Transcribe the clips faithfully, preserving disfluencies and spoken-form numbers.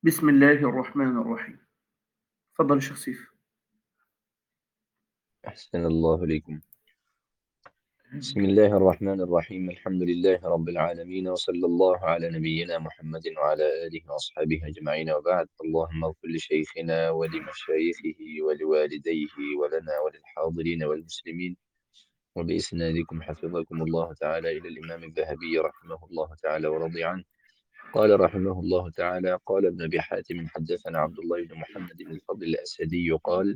بسم الله الرحمن الرحيم. تفضل يا شيخ سيف. أحسن الله إليكم. بسم الله الرحمن الرحيم. الحمد لله رب العالمين، وصلى الله على نبينا محمد وعلى آله وأصحابه أجمعين، وبعد. اللهم اغفر لشيخنا ولمشايخه ولوالديه ولنا وللحاضرين والمسلمين، وبإسنادكم حفظكم الله تعالى إلى الإمام الذهبي رحمه الله تعالى ورضي عنه. قال رحمه الله تعالى: قال ابن أبي حاتم: حدثنا عبد الله بن محمد بن الفضل الأسدي قال: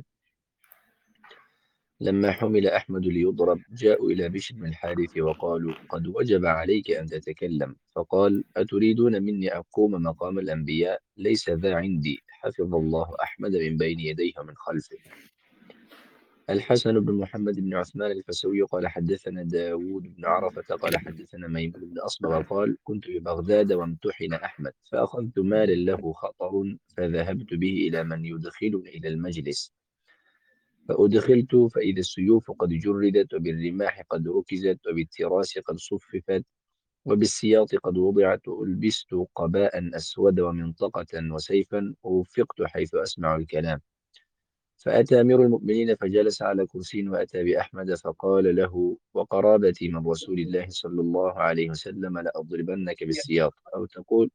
لما حمل أحمد ليضرب جاءوا إلى بشر بن الحارث وقالوا: قد وجب عليك أن تتكلم. فقال: أتريدون مني أقوم مقام الأنبياء؟ ليس ذا عندي، حفظ الله أحمد من بين يديه ومن خلفه. الحسن بن محمد بن عثمان الفسوي قال: حدثنا داود بن عرفة قال: حدثنا ميمون بن أصبغ قال: كنت ببغداد وامتحن أحمد، فأخذت مالا له خطر، فذهبت به إلى من يدخلني إلى المجلس، فأدخلت فإذا السيوف قد جردت، وبالرماح قد ركزت، وبالتراس قد صففت، وبالسياط قد وضعت، وألبست قباء أسود ومنطقة وسيفا، ووفقت حيث أسمع الكلام. فأتى أمير المؤمنين فجلس على كرسي، وأتى بأحمد فقال له: وقرابتي من رسول الله صلى الله عليه وسلم لأضربنك بالسياط، أو تقول.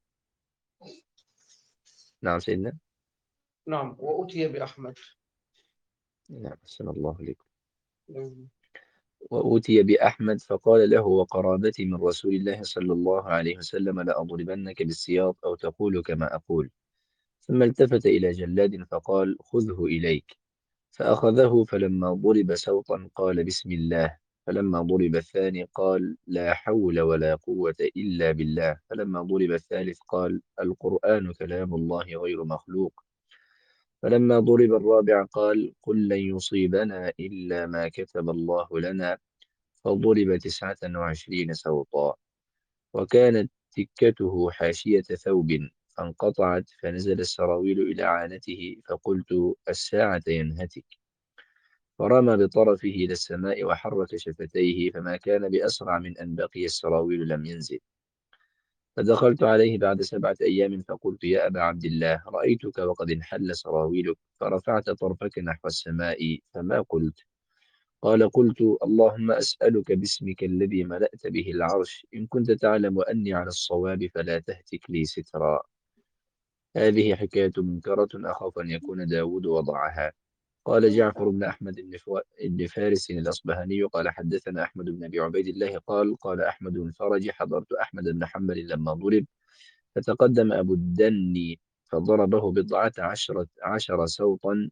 نعم سيدنا. نعم، وأتي بأحمد. نعم، أحسن الله عليكم. نعم. وأوتي بأحمد فقال له: وقرابتي من رسول الله صلى الله عليه وسلم لأضربنك بالسياط، أو تقول كما أقول. ثم التفت إلى جلاد فقال: خذه إليك. فأخذه، فلما ضرب سوطا قال: بسم الله. فلما ضرب الثاني قال: لا حول ولا قوة إلا بالله. فلما ضرب الثالث قال: القرآن كلام الله غير مخلوق. فلما ضرب الرابع قال: قل لن يصيبنا إلا ما كتب الله لنا. فضرب تسعة وعشرين سوطا، وكانت تكته حاشية ثوب، فانقطعت، فنزل السراويل إلى عانته، فقلت: الساعة ينهتك. فرمى بطرفه إلى السماء وحرك شفتيه، فما كان بأسرع من أن بقي السراويل لم ينزل. فدخلت عليه بعد سبعة أيام فقلت: يا أبا عبد الله، رأيتك وقد انحل سراويلك، فرفعت طرفك نحو السماء، فما قلت؟ قال: قلت: اللهم أسألك باسمك الذي ملأت به العرش، إن كنت تعلم أني على الصواب فلا تهتك لي سترا. هذه حكاية منكرة، أخاف أن يكون داود وضعها. قال جعفر بن أحمد بن فو- بن فارس الأصبهاني قال: حدثنا أحمد بن أبي عبيد الله قال: قال أحمد بن فرج: حضرت أحمد بن حنبل لما ضرب، فتقدم أبو الدني فضربه بضعة عشرة عشر سوطا،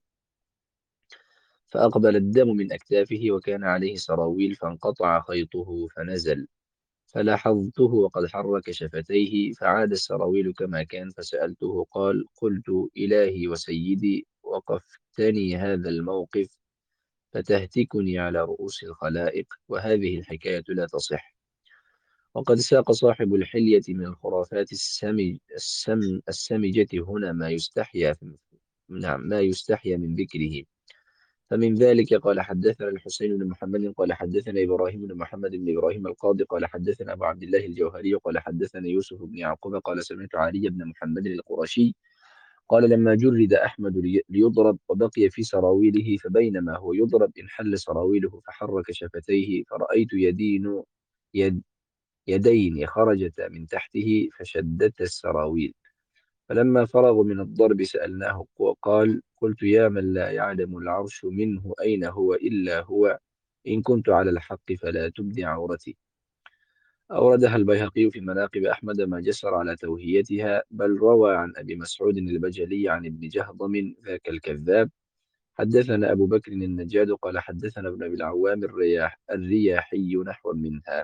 فأقبل الدم من أكتافه، وكان عليه سراويل، فانقطع خيطه فنزل. فلاحظته وقد حرك شفتيه، فعاد السراويل كما كان، فسألته قال: قلت: إلهي وسيدي، وقفتني هذا الموقف فتهتكني على رؤوس الخلائق، وهذه الحكاية لا تصح. وقد ساق صاحب الحلية من الخرافات السمج السم السمجة هنا ما يستحيا نعم ما يستحيا من ذكره. فمن ذلك قال: حدثنا الحسين بن محمد قال: حدثنا إبراهيم بن محمد بن إبراهيم القاضي قال: حدثنا أبو عبد الله الجوهري قال: حدثنا يوسف بن يعقوب قال: سمعت علي بن محمد القرشي قال: لما جرد أحمد لي- ليضرب وبقي في سراويله، فبينما هو يضرب انحل سراويله، فحرك شفتيه، فرأيت يدين يد يدين خرجتا من تحته فشدتا السراويل. فلما فرغوا من الضرب سألناه قال: قلت: يا من لا يعلم العرش منه أين هو إلا هو، إن كنت على الحق فلا تبدي عورتي. أوردها البيهقي في مناقب أحمد ما جسر على توهيتها، بل روى عن أبي مسعود البجلي عن ابن جهضم ذاك الكذاب: حدثنا أبو بكر النجاد قال: حدثنا ابن أبي العوام الرياح الرياحي نحو منها.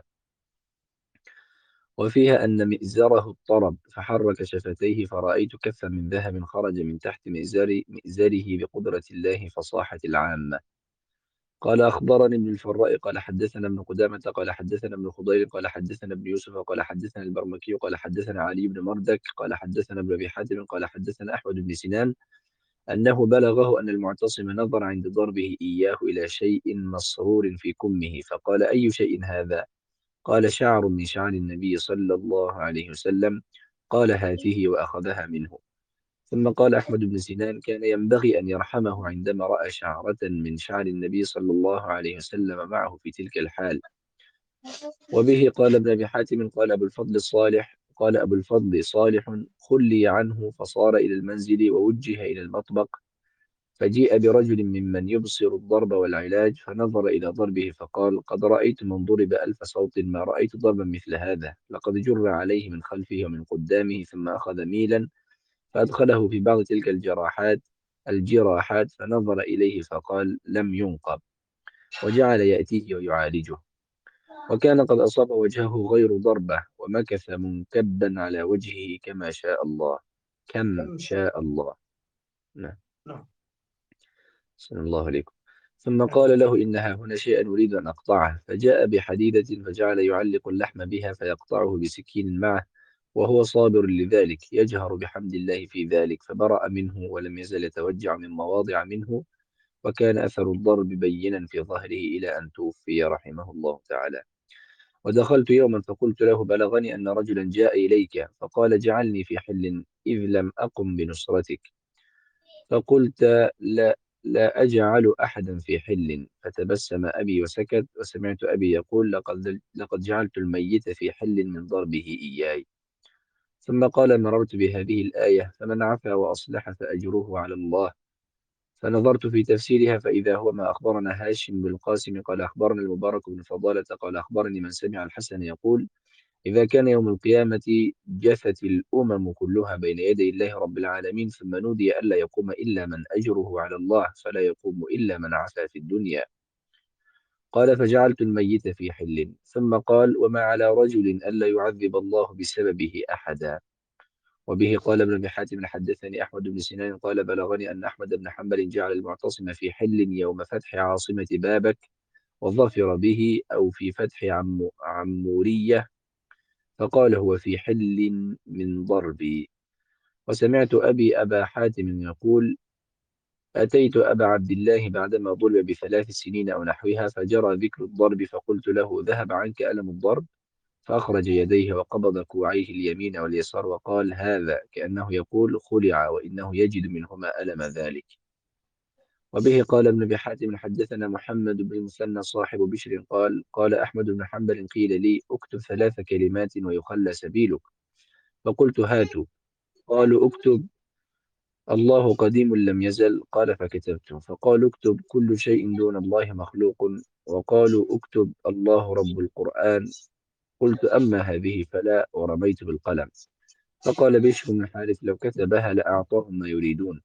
وفيها أن مئزره اضطرب، فحرك شفتيه، فرأيت كفا من ذهب خرج من تحت مئزر مئزره بقدرة الله، فصاحت العامة. قال: أخبرني ابن الفراء قال: حدثنا ابن قدامة قال: حدثنا ابن خضير قال: حدثنا ابن يوسف قال: حدثنا البرمكي قال: حدثنا علي بن مردك قال: حدثنا ابن أبي حاتم قال: حدثنا أحمد بن سنان أنه بلغه أن المعتصم نظر عند ضربه إياه إلى شيء مصرور في كمه، فقال: أي شيء هذا؟ قال: شعر من شعر النبي صلى الله عليه وسلم. قال: هاته، وأخذها منه. ثم قال أحمد بن سنان: كان ينبغي أن يرحمه عندما رأى شعرة من شعر النبي صلى الله عليه وسلم معه في تلك الحال. وبه قال ابن أبي حاتم قال أبو الفضل الصالح قال أبو الفضل صالح خلي عنه فصار إلى المنزل ووجه إلى المطبخ، فجيء برجل ممن يبصر الضرب والعلاج فنظر إلى ضربه فقال: قد رأيت من ضرب ألف صوت ما رأيت ضربا مثل هذا، لقد جر عليه من خلفه ومن قدامه، ثم أخذ ميلا فأدخله في بعض تلك الجراحات الجراحات فنظر إليه فقال: لم ينقب، وجعل يأتيه ويعالجه. وكان قد أصاب وجهه غير ضربة، ومكث منكبا على وجهه كما شاء الله كم شاء الله. نعم. صلى الله عليكم. ثم قال له: إنها هنا شيئا أريد أن أقطعه، فجاء بحديدة فجعل يعلق اللحم بها فيقطعه بسكين معه، وهو صابر لذلك يجهر بحمد الله في ذلك، فبرأ منه ولم يزل يتوجع من مواضع منه، وكان أثر الضرب بينا في ظهره إلى أن توفي رحمه الله تعالى. ودخلت يوما فقلت له: بلغني أن رجلا جاء إليك فقال: جعلني في حل إذ لم أقم بنصرتك. فقلت: لا, لا أجعل أحدا في حل. فتبسم أبي وسكت، وسمعت أبي يقول: لقد, لقد جعلت الميت في حل من ضربه إياي. ثم قال: مررت بهذه الآية: فمن عفا وأصلح فأجره على الله. فنظرت في تفسيرها فإذا هو ما أخبرنا هاشم بن القاسم قال أخبرنا المبارك بن فضالة قال أخبرني من سمع الحسن يقول: إذا كان يوم القيامة جثت الأمم كلها بين يدي الله رب العالمين، ثم نودي ألا يقوم إلا من أجره على الله، فلا يقوم إلا من عفا في الدنيا. قال: فجعلت الميت في حل. ثم قال: وما على رجل ألا يعذب الله بسببه أحدا. وبه قال ابن أبي حاتم حدثني أحمد بن سنان قال: بلغني أن أحمد بن حنبل جعل المعتصم في حل يوم فتح عاصمة بابك وظفر به، أو في فتح عم عمورية، فقال: هو في حل من ضربي. وسمعت أبي أبا حاتم يقول: أتيت أبا عبد الله بعدما ضرب بثلاث سنين أو نحوها فجرى ذكر الضرب، فقلت له: ذهب عنك ألم الضرب؟ فأخرج يديه وقبض كوعيه اليمين واليسار وقال: هذا كأنه يقول خلع، وإنه يجد منهما ألم ذلك. وبه قال ابن أبي حاتم حدثنا محمد بن المثنى صاحب بشر قال: قال أحمد بن حنبل: قيل لي اكتب ثلاث كلمات ويخلى سبيلك، فقلت: هاتوا. قالوا: اكتب الله قديم لم يزل. قال: فكتبت. فقالوا: اكتب كل شيء دون الله مخلوق. وقالوا: اكتب الله رب القرآن. قلت: أما هذه فلا، ورميت بالقلم. فقال بشر بن الحارث: لو كتبها لأعطاهم ما يريدون.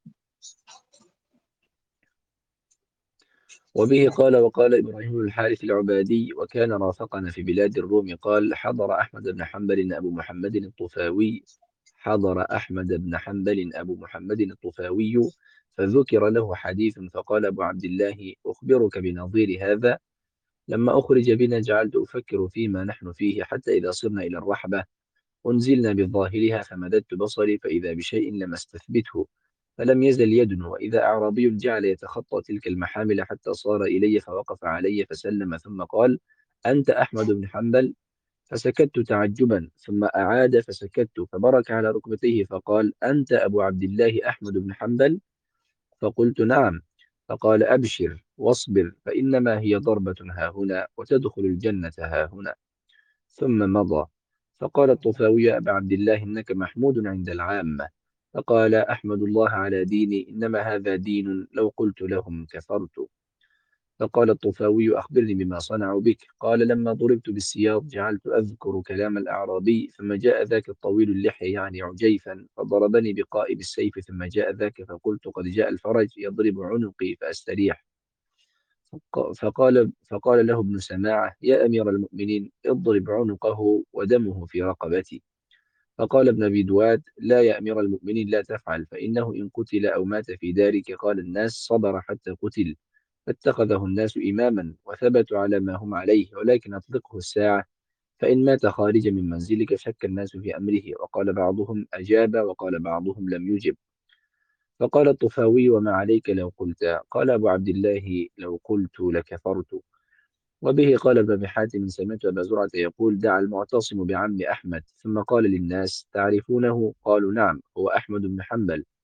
وبه قال: وقال إبراهيم بن الحارث العبادي وكان رافقنا في بلاد الروم قال: حضر أحمد بن حنبل أبو محمد الطفاوي حضر أحمد بن حنبل أبو محمد الطفاوي فذكر له حديث، فقال أبو عبد الله: أخبرك بنظير هذا. لما أخرج بنا جعلت أفكر فيما نحن فيه، حتى إذا صرنا إلى الرحبة أنزلنا بظاهرها، فمددت بصري فإذا بشيء لم استثبته، فلم يزل يدنو، وإذا أعرابي جعل يتخطى تلك المحامل حتى صار إلي فوقف علي فسلم، ثم قال: أنت أحمد بن حنبل؟ فسكت تعجبا، ثم أعاد فسكت، فبرك على ركبتيه فقال: أنت أبو عبد الله أحمد بن حنبل؟ فقلت: نعم. فقال: أبشر واصبر، فإنما هي ضربة هاهنا وتدخل الجنة هاهنا. ثم مضى. فقال الطفاوي: يا أبا عبد الله إنك محمود عند العامة. فقال: أحمد الله على ديني، إنما هذا دين لو قلت لهم كفرت. فقال الطفاوي: أخبرني بما صنعوا بك. قال: لما ضربت بالسياط جعلت أذكر كلام الأعرابي، ثم جاء ذاك الطويل اللحية يعني عجيفا فضربني بقائم السيف، ثم جاء ذاك فقلت: قد جاء الفرج، يضرب عنقي فأستريح. فق- فقال فقال له ابن سماعة: يا أمير المؤمنين اضرب عنقه ودمه في رقبتي. فقال ابن أبي دواد: لا يا أمير المؤمنين، لا تفعل، فإنه إن قتل أو مات في دارك قال الناس صبر حتى قتل، فاتخذه الناس إماما وثبتوا على ما هم عليه، ولكن أطلقه الساعة، فإن مات خارج من منزلك شك الناس في أمره. وقال بعضهم أجاب، وقال بعضهم لم يجب. فقال الطفاوي: وما عليك لو قلت؟ قال أبو عبد الله: لو قلت لكفرت. وبه قال ابن أبي حاتم: سمعت أبا زرعة يقول: دعا المعتصم بعم أحمد، ثم قال للناس: تعرفونه؟ قالوا: نعم، هو أحمد بن حنبل.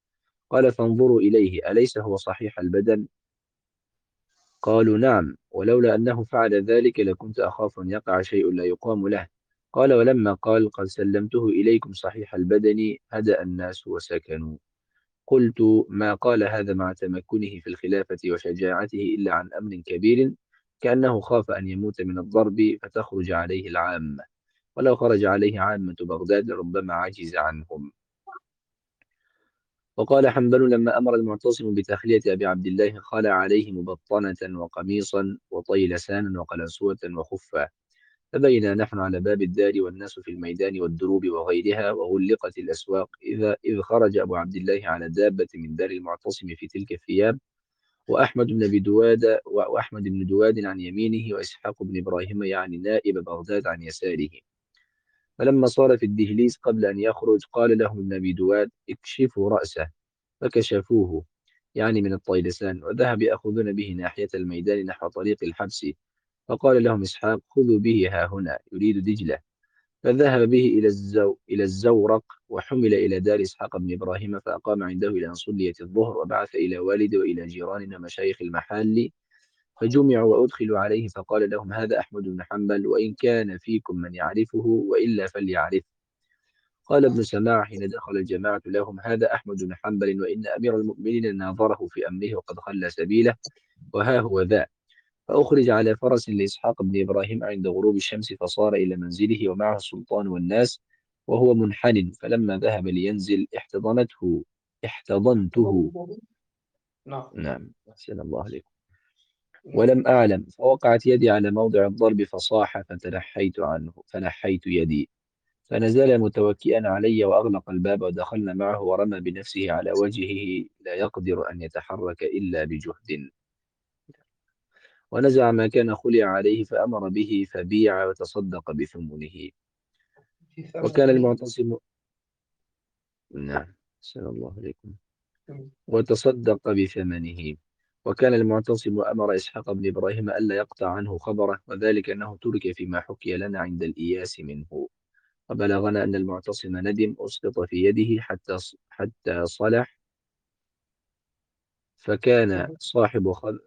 قال فانظروا إليه أليس هو صحيح البدن؟ قالوا نعم، ولولا أنه فعل ذلك لكنت أخاف أن يقع شيء لا يقام له. قال ولما قال قد سلمته إليكم صحيح البدن هدأ الناس وسكنوا. قلت ما قال هذا مع تمكنه في الخلافة وشجاعته إلا عن أمر كبير، كأنه خاف أن يموت من الضرب فتخرج عليه العامة، ولو خرج عليه عامة بغداد لربما عجز عنهم. وقال حنبل لما أمر المعتصم بتخلية أبي عبد الله خلع عليه مبطنة وقميصا وطيلسانا وقلنسوة وخفا، فبينا نحن على باب الدار والناس في الميدان والدروب وغيرها وغلقت الأسواق، إذا إذ خرج أبو عبد الله على دابة من دار المعتصم في تلك الثياب، وأحمد بن أبي دواد وأحمد بن دواد عن يمينه وإسحاق بن إبراهيم يعني نائب بغداد عن يساره. فلما صار في الدهليز قبل أن يخرج قال له ابن أبي دواد اكشفوا رأسه، فكشفوه يعني من الطيلسان، وذهب يأخذون به ناحية الميدان نحو طريق الحبس، فقال لهم إسحاق خذوا به ها هنا يريد دجلة، فذهب به إلى الزو إلى الزورق وحمل إلى دار إسحاق بن إبراهيم فأقام عنده إلى أن صليت الظهر، وبعث إلى والده وإلى جيران مشايخ المحال فجمعوا وأدخلوا عليه فقال لهم هذا أحمد بن حنبل، وإن كان فيكم من يعرفه وإلا فليعرف. قال ابن سماع حين دخل الجماعة لهم هذا أحمد بن حنبل، وإن أمير المؤمنين ناظره في أمره وقد خلى سبيله، وها هو ذا. فأخرج على فرس لإسحاق بن إبراهيم عند غروب الشمس فصار إلى منزله ومعه السلطان والناس وهو منحن، فلما ذهب لينزل احتضنته احتضنته نعم. نعم أحسن الله عليكم، ولم أعلم، فوقعت يدي على موضع الضرب فصاح فتنحيت عنه فنحيت يدي، فنزل متوكئا علي وأغلق الباب ودخلنا معه ورمى بنفسه على وجهه لا يقدر أن يتحرك إلا بجهد، ونزع ما كان خلع عليه فأمر به فبيع وتصدق بثمنه. في وكان ثمنه. المعتصم نعم صلى الله عليكم وتصدق بثمنه. وكان المعتصم أمر إسحاق بن إبراهيم ألا يقطع عنه خبره، وذلك أنه ترك فيما حكي لنا عند الإياس منه. وبلغنا أن المعتصم ندم أسقط في يده حتى حتى صلح، فكان صاحب خذ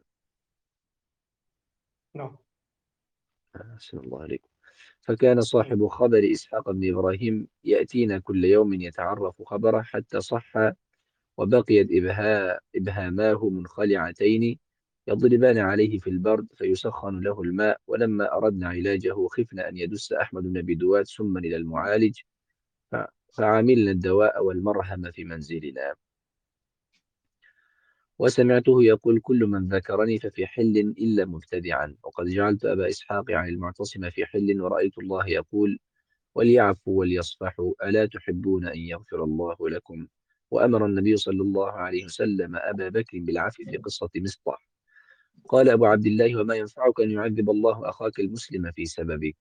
نعم. أحسن الله عليكم. فكان صاحب خبر إسحاق بن إبراهيم يأتينا كل يوم يتعرف خبره حتى صح، وبقيت إبها إبهاماه منخلعتين يضربان عليه في البرد فيسخن له الماء، ولما أردنا علاجه خفنا أن يدس أحمد بن أبي دواد سما إلى المعالج، ف- فعملنا الدواء والمرهم في منزلنا. وسمعته يقول كل من ذكرني ففي حل إلا مبتدعا، وقد جعلت أبا إسحاق عن المعتصم في حل، ورأيت الله يقول وليعفوا وليصفحوا ألا تحبون أن يغفر الله لكم. وأمر النبي صلى الله عليه وسلم أبا بكر بالعفو في قصة مصطح. قال أبو عبد الله وما ينفعك أن يعذب الله أخاك المسلم في سببك.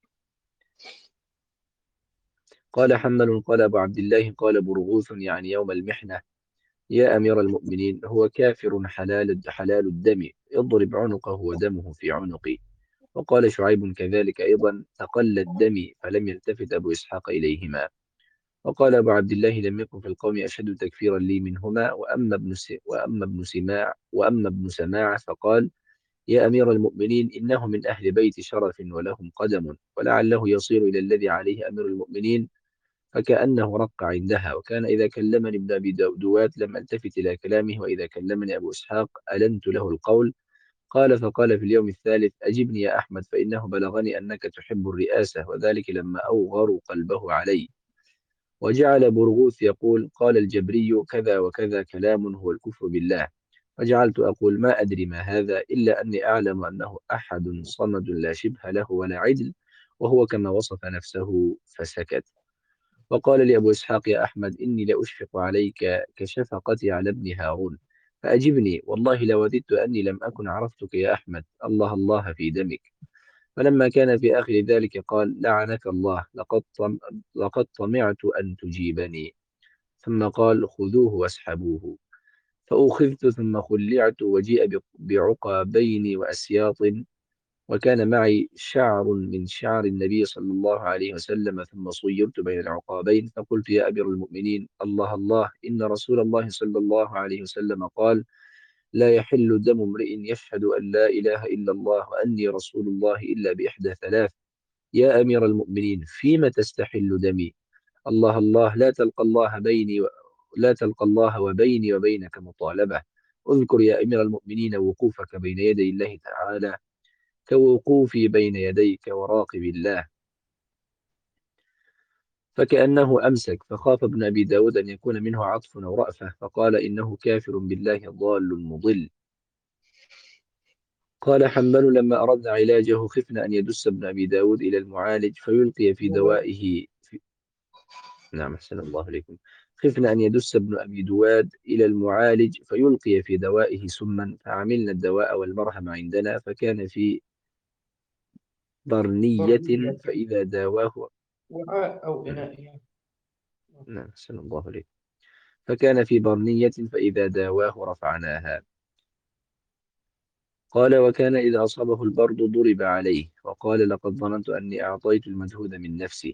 قال حمل قال أبو عبد الله قال برغوث يعني يوم المحنة يا أمير المؤمنين هو كافر حلال حلال الدم، اضرب عنقه ودمه في عنقي. وقال شعيب كذلك أيضا تقل الدم، فلم يلتفت أبو إسحاق إليهما. وقال أبو عبد الله لم يكن في القوم أشد تكفيرا لي منهما، وأما ابن س... وأما ابن سماع وأما ابن سماع فقال يا أمير المؤمنين إنه من أهل بيت شرف ولهم قدم، ولعله يصير إلى الذي عليه أمير المؤمنين، فكأنه رق عندها. وكان إذا كلمني ابن أبي دواد لم ألتفت إلى كلامه، وإذا كلمني أبو إسحاق ألنت له القول. قال فقال في اليوم الثالث أجبني يا أحمد فإنه بلغني أنك تحب الرئاسة، وذلك لما أوغروا قلبه علي. وجعل برغوث يقول قال الجبري كذا وكذا كلام هو الكفر بالله، فجعلت أقول ما أدري ما هذا إلا أني أعلم أنه أحد صمد لا شبه له ولا عدل، وهو كما وصف نفسه، فسكت. وقال لي أبو إسحاق يا أحمد إني لأشفق عليك كشفقتي على ابن هارون، فأجبني والله لوددت أني لم أكن عرفتك يا أحمد، الله الله في دمك. فلما كان في آخر ذلك قال لعنك الله لقد طم لقد طمعت أن تجيبني، ثم قال خذوه واسحبوه. فأخذت ثم خلعت وجيء ب- بعقابين وأسياط، وكان معي شعر من شعر النبي صلى الله عليه وسلم ثم صيرت بين العقابين فقلت يا أمير المؤمنين الله الله إن رسول الله صلى الله عليه وسلم قال لا يحل دم امرئ يشهد أن لا إله إلا الله وأني رسول الله إلا بإحدى ثلاث يا أمير المؤمنين فيم تستحل دمي الله الله لا تلقى الله بيني و... لا تلقى الله وبيني وبينك مطالبة اذكر يا أمير المؤمنين وقوفك بين يدي الله تعالى كوقوفي بين يديك وراقب الله فكأنه أمسك فخاف ابن أبي داود أن يكون منه عطف أو رأفة فقال إنه كافر بالله ضال مضل قال حنبل لما أردنا علاجه خفنا أن يدس ابن أبي داود إلى المعالج فيلقي في هو دوائه في... نعم أحسن الله إليكم خفنا أن يدس ابن أبي دواد إلى المعالج فيلقي في دوائه سما فعملنا الدواء والمرهم عندنا فكان في برنية برنية فإذا داواه وعاء أو إناء يعني. نعم أحسن الله إليكم فكان في برنية فإذا داواه رفعناها قال وكان إذا أصابه البرد ضرب عليه وقال لقد ظننت أني أعطيت المجهود من نفسي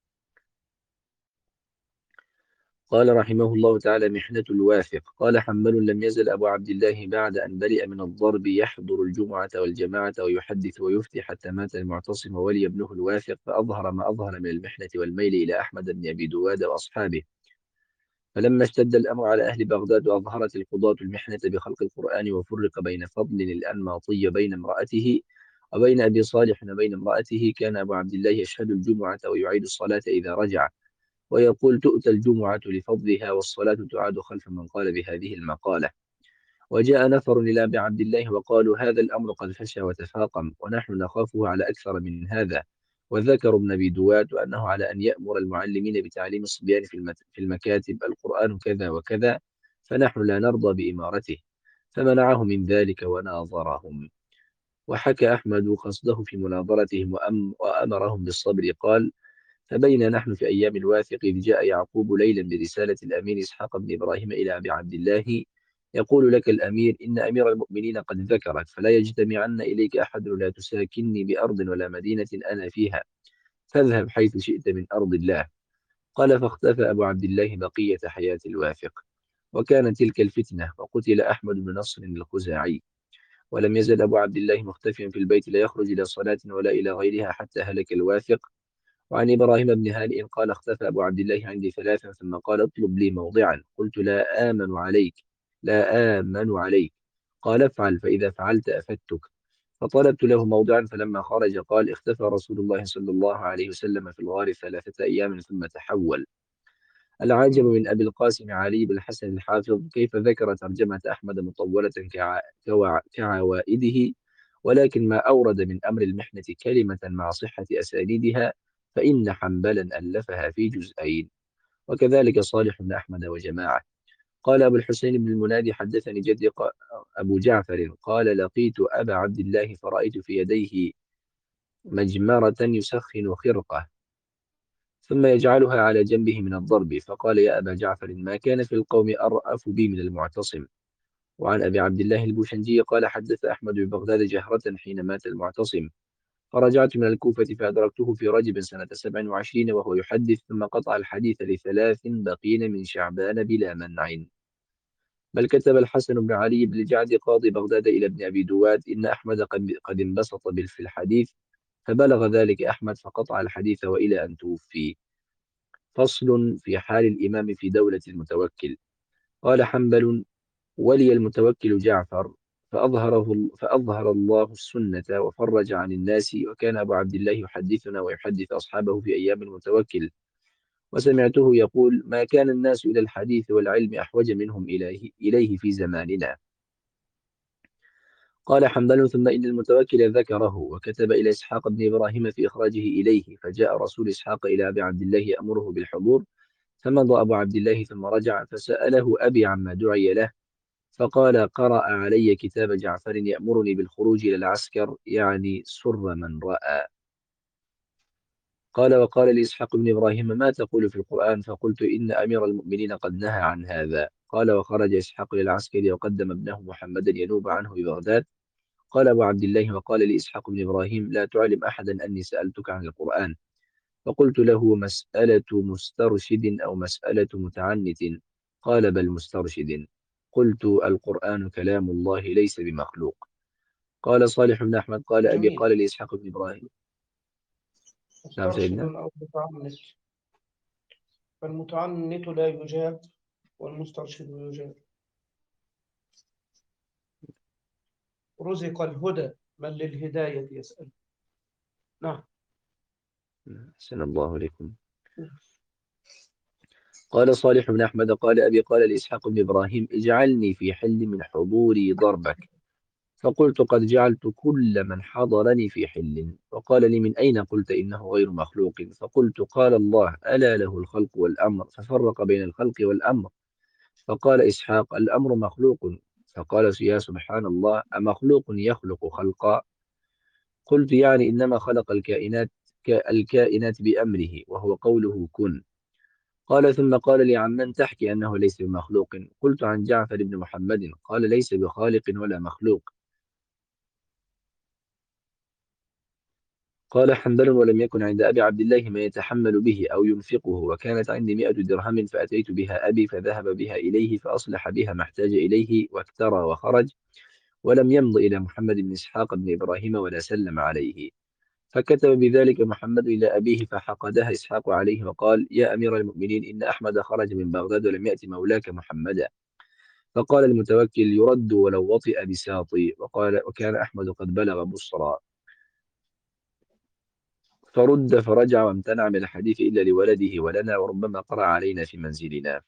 قال رحمه الله تعالى محنة الواثق قال حنبل لم يزل أبو عبد الله بعد أن برئ من الضرب يحضر الجمعة والجماعة ويحدث ويفتي حتى مات المعتصم وولي ابنه الواثق فأظهر ما أظهر من المحنة والميل إلى أحمد بن أبي دواد وأصحابه فلما اشتد الأمر على أهل بغداد وأظهرت القضاة المحنة بخلق القرآن وفرق بين فضل الأنماطي بين امرأته وبين أبي صالح وبين امرأته كان أبو عبد الله يشهد الجمعة ويعيد الصلاة إذا رجع ويقول تؤتى الجمعة لفضلها والصلاة تعاد خلف من قال بهذه المقالة وجاء نفر إلى أبي عبد الله وقالوا هذا الأمر قد فشى وتفاقم ونحن نخافه على أكثر من هذا وذكروا ابن أبي دواد وأنه على أن يأمر المعلمين بتعليم الصبيان في, المت... في المكاتب القرآن كذا وكذا فنحن لا نرضى بإمارته فمنعه من ذلك وناظرهم وحكى أحمد قصده في مناظرتهم وأم... وأمرهم بالصبر قال فبينا نحن في أيام الواثق إذ جاء يعقوب ليلا برسالة الأمير إسحاق بن إبراهيم إلى أبي عبد الله يقول لك الأمير إن أمير المؤمنين قد ذكرك فلا يجتمعن إليك أحد لا تساكنني بأرض ولا مدينة أنا فيها فاذهب حيث شئت من أرض الله قال فاختفى أبو عبد الله بقية حياة الواثق وكانت تلك الفتنة وقتل أحمد بن نصر الخزاعي ولم يزل أبو عبد الله مختفيا في البيت لا يخرج إلى صلاة ولا إلى غيرها حتى هلك الواثق وعن إبراهيم بن هانئ قال اختفى أبو عبد الله عندي ثلاثا ثم قال اطلب لي موضعا قلت لا آمن عليك لا آمن عليك قال افعل فإذا فعلت أفتك فطلبت له موضعا فلما خرج قال اختفى رسول الله صلى الله عليه وسلم في الغار ثلاثة أيام ثم تحول العاجب من أبي القاسم علي بن الحسن الحافظ كيف ذكر ترجمة أحمد مطولة كع... كوع... كعوائده ولكن ما أورد من أمر المحنة كلمة مع صحة أسانيدها فإن حنبلا ألفها في جزئين وكذلك صالح بن أحمد وجماعة قال أبو الحسين بن المنادي حدثني جدي قا- أبو جعفر قال لقيت أبا عبد الله فرأيت في يديه مجمرة يسخن خرقة ثم يجعلها على جنبه من الضرب فقال يا أبا جعفر ما كان في القوم أرأف بي من المعتصم وعن أبي عبد الله البوشنجي قال حدث أحمد ببغداد جهرة حين مات المعتصم فرجعت من الكوفة فأدركته في رجب سنة سبع وعشرين وهو يحدث ثم قطع الحديث لثلاث بقين من شعبان بلا منع بل كتب الحسن بن علي بن الجعد قاضي بغداد إلى ابن أبي دواد إن أحمد قد قد انبسط بال- في الحديث فبلغ ذلك أحمد فقطع الحديث وإلى أن توفي فصل في حال الإمام في دولة المتوكل قال حنبل ولي المتوكل جعفر فأظهره فأظهر الله السنة وفرج عن الناس وكان أبو عبد الله يحدثنا ويحدث أصحابه في أيام المتوكل وسمعته يقول ما كان الناس إلى الحديث والعلم أحوج منهم إليه, إليه في زماننا قال حنبل ثم إن المتوكل ذكره وكتب إلى إسحاق بن إبراهيم في إخراجه إليه فجاء رسول إسحاق إلى أبي عبد الله يأمره بالحضور فمضى أبو عبد الله ثم رجع فسأله أبي عما دعي له فقال قرأ علي كتاب جعفر يأمرني بالخروج إلى العسكر يعني سر من رأى قال وقال لإسحاق بن إبراهيم ما تقول في القرآن فقلت إن أمير المؤمنين قد نهى عن هذا قال وخرج إسحاق إلى العسكر وقدم ابنه محمدا ينوب عنه ببغداد قال أبو عبد الله وقال لي إسحاق بن إبراهيم لا تعلم أحدا أني سألتك عن القرآن. فقلت له مسألة مسترشد أو مسألة متعنت؟ قال بل مسترشد. قلت القرآن كلام الله ليس بمخلوق. قال صالح بن أحمد قال أبي جميل. قال لي إسحاق بن إبراهيم. نعم مسترشد سيدنا. أو متعنت، فالمتعنت لا يجاب والمسترشد يجاب. رزق الهدى من للهداية يسأل. نعم. أحسن الله عليكم. قال صالح بن أحمد قال أبي قال لإسحاق بن إبراهيم اجعلني في حل من حضوري ضربك. فقلت قد جعلت كل من حضرني في حل. وقال لي من أين قلت إنه غير مخلوق؟ فقلت قال الله ألا له الخلق والأمر ففرق بين الخلق والأمر. فقال إسحاق الأمر مخلوق. فقال يا سبحان الله أمخلوق يخلق خلقا؟ قلت يعني إنما خلق الكائنات الكائنات بأمره وهو قوله كن. قال ثم قال لي عمن تحكي أنه ليس بمخلوق؟ قلت عن جعفر بن محمد. قال ليس بخالق ولا مخلوق. قال حنبل ولم يكن عند أبي عبد الله ما يتحمل به أو ينفقه، وكانت عندي مئة درهم فأتيت بها أبي فذهب بها إليه فأصلح بها ما احتاج إليه واكترى وخرج، ولم يمض إلى محمد بن إسحاق بن إبراهيم ولا سلم عليه. فكتب بذلك محمد إلى أبيه فحقدها إسحاق عليه وقال يا أمير المؤمنين إن أحمد خرج من بغداد ولم يأتي مولاك محمدا. فقال المتوكل يرد ولو وطئ بساطي. وقال وكان أحمد قد بلغ بصرى فرد فرجع وامتنع من الحديث إلا لولده ولنا وربما قرأ علينا في منزلنا.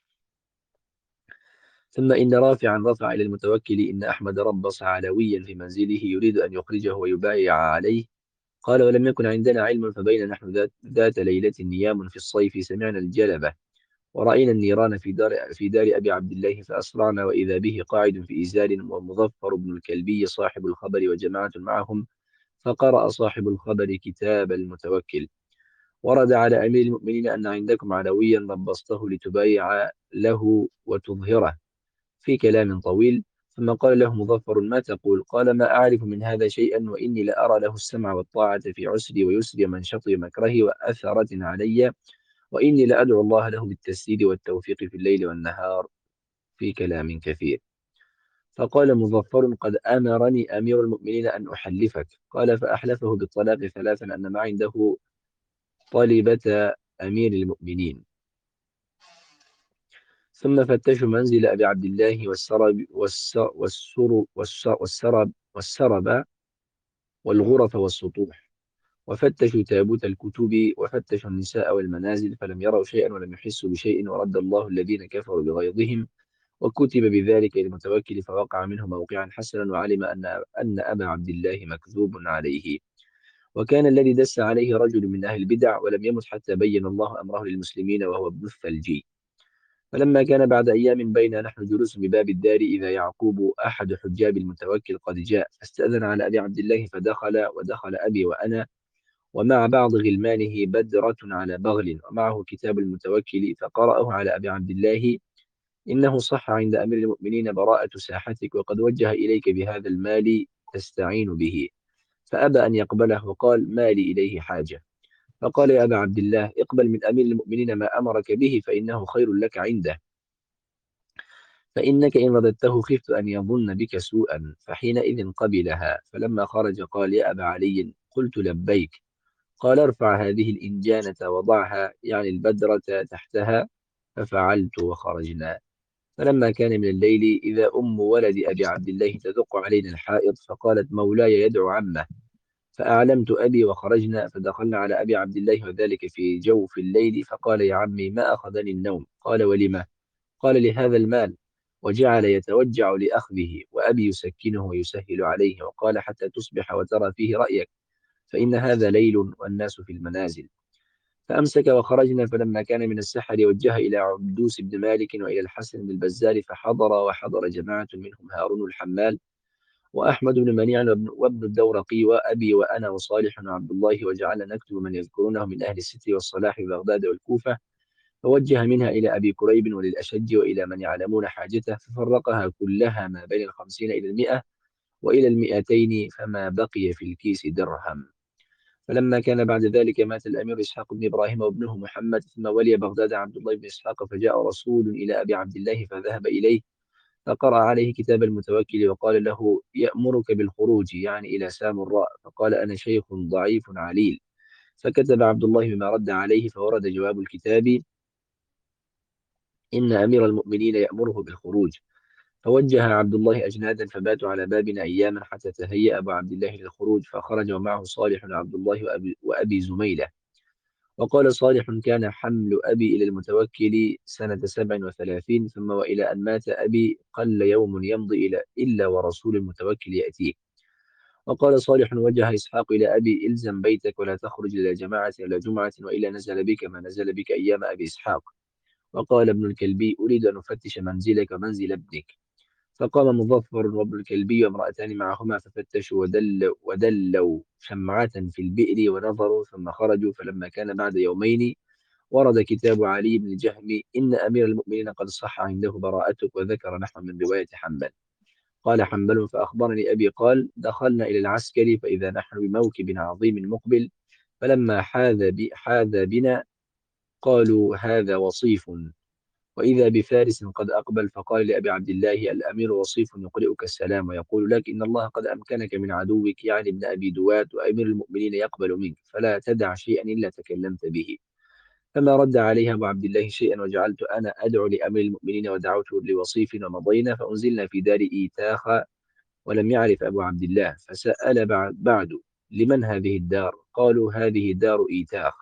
ثم إن رافعا رفع إلى المتوكل إن أحمد ربص علويا في منزله يريد أن يخرجه ويبايع عليه. قال ولم يكن عندنا علم فبين نحن ذات, ذات ليلة نيام في الصيف سمعنا الجلبة ورأينا النيران في دار, في دار أبي عبد الله فأسرعنا وإذا به قاعد في إزار ومظفر بن الكلبي صاحب الخبر وجماعة معهم. فقرأ صاحب الخبر كتاب المتوكل. ورد على أمير المؤمنين أن عندكم علويا ربصته لتبايع له وتظهره في كلام طويل. ثم قال له مظفر ما تقول؟ قال ما أعرف من هذا شيئا وإني لأرى له السمع والطاعة في عسري ويسري ومنشطي ومكرهي وأثرة علي، وإني لأدعو الله له بالتسديد والتوفيق في الليل والنهار في كلام كثير. فقال مظفر قد أمرني أمير المؤمنين أن أحلفك. قال فأحلفه بالطلاق ثلاثا أن ما عنده طالبة أمير المؤمنين. ثم فتشوا منزل أبي عبد الله والسرب والسر والسرب والسرب والغرف والسطوح، وفتشوا تابوت الكتب وفتشوا النساء والمنازل فلم يروا شيئا ولم يحسوا بشيء ورد الله الذين كفروا بغيظهم. وكتب بذلك للمتوكل فوقع منه موقعا حسنا وعلم أن أن أبا عبد الله مكذوب عليه. وكان الذي دس عليه رجل من أهل البدع ولم يمت حتى بين الله أمره للمسلمين وهو ابن الثلجي. فلما كان بعد أيام بين نحن جلوس بباب الدار إذا يعقوب أحد حجاب المتوكل قد جاء فاستأذن على أبي عبد الله فدخل ودخل أبي وأنا ومع بعض غلمانه بدرة على بغل ومعه كتاب المتوكل فقرأه على أبي عبد الله إنه صح عند أمير المؤمنين براءة ساحتك وقد وجه إليك بهذا المال تستعين به. فأبى أن يقبله وقال ما لي إليه حاجة. فقال يا أبا عبد الله اقبل من أمير المؤمنين ما أمرك به فإنه خير لك عنده، فإنك إن رددته خفت أن يظن بك سوءا. فحينئذ قبلها. فلما خرج قال يا أبا علي قلت لبيك. قال ارفع هذه الإنجانة وضعها يعني البدرة تحتها. ففعلت وخرجنا. فلما كان من الليل إذا أم ولد أبي عبد الله تدق علينا الحائط فقالت مولاي يدعو عمه. فأعلمت أبي وخرجنا فدخلنا على أبي عبد الله وذلك في جوف الليل فقال يا عمي ما أخذني النوم؟ قال ولما؟ قال لهذا المال. وجعل يتوجع لأخذه وأبي يسكنه ويسهل عليه وقال حتى تصبح وترى فيه رأيك فإن هذا ليل والناس في المنازل. فأمسك وخرجنا. فلما كان من السحر وجه إلى عبدوس بن مالك وإلى الحسن بن البزار فحضر وحضر جماعة منهم هارون الحمال وأحمد بن منيع وابن وابن الدورقي وأبي وأنا وصالح وعبد الله وجعلنا نكتب من يذكرونه من أهل الستر والصلاح ببغداد والكوفة. فوجه منها إلى أبي كريب وللأشج وإلى من يعلمون حاجته ففرقها كلها ما بين الخمسين إلى المئة وإلى المئتين فما بقي في الكيس درهم. فلما كان بعد ذلك مات الأمير إسحاق بن إبراهيم وابنه محمد، ثم ولي بغداد عبد الله بن إسحاق، فجاء رسول إلى أبي عبد الله فذهب إليه فقرأ عليه كتاب المتوكل وقال له: يأمرك بالخروج، يعني إلى سامراء. فقال: أنا شيخ ضعيف عليل. فكتب عبد الله بما رد عليه، فورد جواب الكتاب: إن أمير المؤمنين يأمره بالخروج. فوجه عبد الله أجنادا فباتوا على بابنا أياما حتى تهيأ أبو عبد الله للخروج، فخرج ومعه صالح عبد الله وأبي, وأبي زميلة. وقال صالح: كان حمل أبي إلى المتوكل سنة سبع وثلاثين، ثم وإلى أن مات أبي قل يوم يمضي إلى إلا ورسول المتوكل يأتيه. وقال صالح: وجه إسحاق إلى أبي: إلزم بيتك ولا تخرج إلى جماعة ولا جمعة، وإلا نزل بك ما نزل بك أيام أبي إسحاق. وقال ابن الكلبي: أريد أن أفتش منزلك ومنزل ابنك. فقام مظفر وابن الكلبي وامرأتان معهما ففتشوا ودلوا, ودلوا شمعة في البئر ونظروا، ثم خرجوا. فلما كان بعد يومين ورد كتاب علي بن الجهم: إن أمير المؤمنين قد صح عنده براءتك، وذكر نحو من رواية حنبل. قال حنبل: فأخبرني أبي قال: دخلنا إلى العسكر فإذا نحن بموكب عظيم مقبل، فلما حاذ, ب... حاذ بنا قالوا: هذا وصيف. وإذا بفارس قد أقبل، فقال لأبي عبد الله: الأمير وصيف يقرئك السلام ويقول لك إن الله قد أمكنك من عدوك، يعني ابن أبي دوات، وأمير المؤمنين يقبل منك، فلا تدع شيئا إلا تكلمت به. فما رد عليها أبو عبد الله شيئا، وجعلت أنا أدعو لأمير المؤمنين ودعوته لوصيف، ومضينا فأنزلنا في دار إيتاخا. ولم يعرف أبو عبد الله، فسأل بعد: لمن هذه الدار؟ قالوا: هذه دار إيتاخ.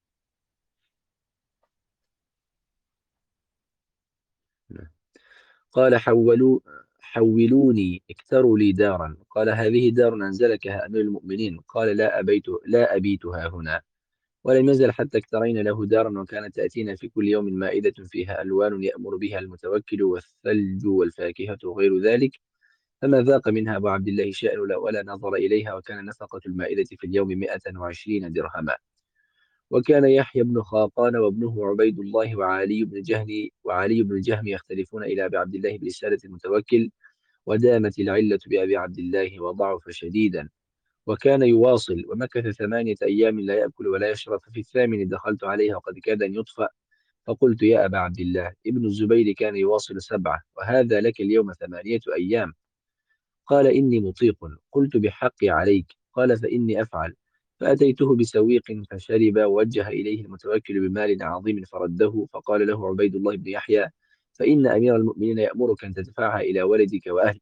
قال: حولوا حولوني اكتروا لي دارا. قال: هذه دار أنزلكها أمير المؤمنين. قال: لا أبيت لا أبيتها هنا. ولم يزل حتى اكترينا له دارا، وكانت تأتينا في كل يوم مائدة فيها ألوان يأمر بها المتوكل، والثلج والفاكهة وغير ذلك. فما ذاق منها أبو عبد الله شيئا ولا ولا نظر إليها، وكان نفقة المائدة في اليوم مائة وعشرين درهما. وكان يحيى بن خاقان وابنه عبيد الله وعلي بن الجهم وعلي بن الجهم يختلفون إلى أبي عبد الله برسالة المتوكل، ودامت العلة بأبي عبد الله وضعف شديدا. وكان يواصل، ومكث ثمانية أيام لا يأكل ولا يشرب. ففي الثامن دخلت عليها وقد كاد أن يطفأ، فقلت: يا أبا عبد الله، ابن الزبير كان يواصل سبعة، وهذا لك اليوم ثمانية أيام. قال: إني مطيق. قلت: بحقي عليك. قال: فإني أفعل. فأتيته بسويق فشرب، ووجه إليه المتوكل بمال عظيم فرده. فقال له عبيد الله بن يحيى: فإن أمير المؤمنين يأمرك أن تدفعها إلى ولدك وأهلك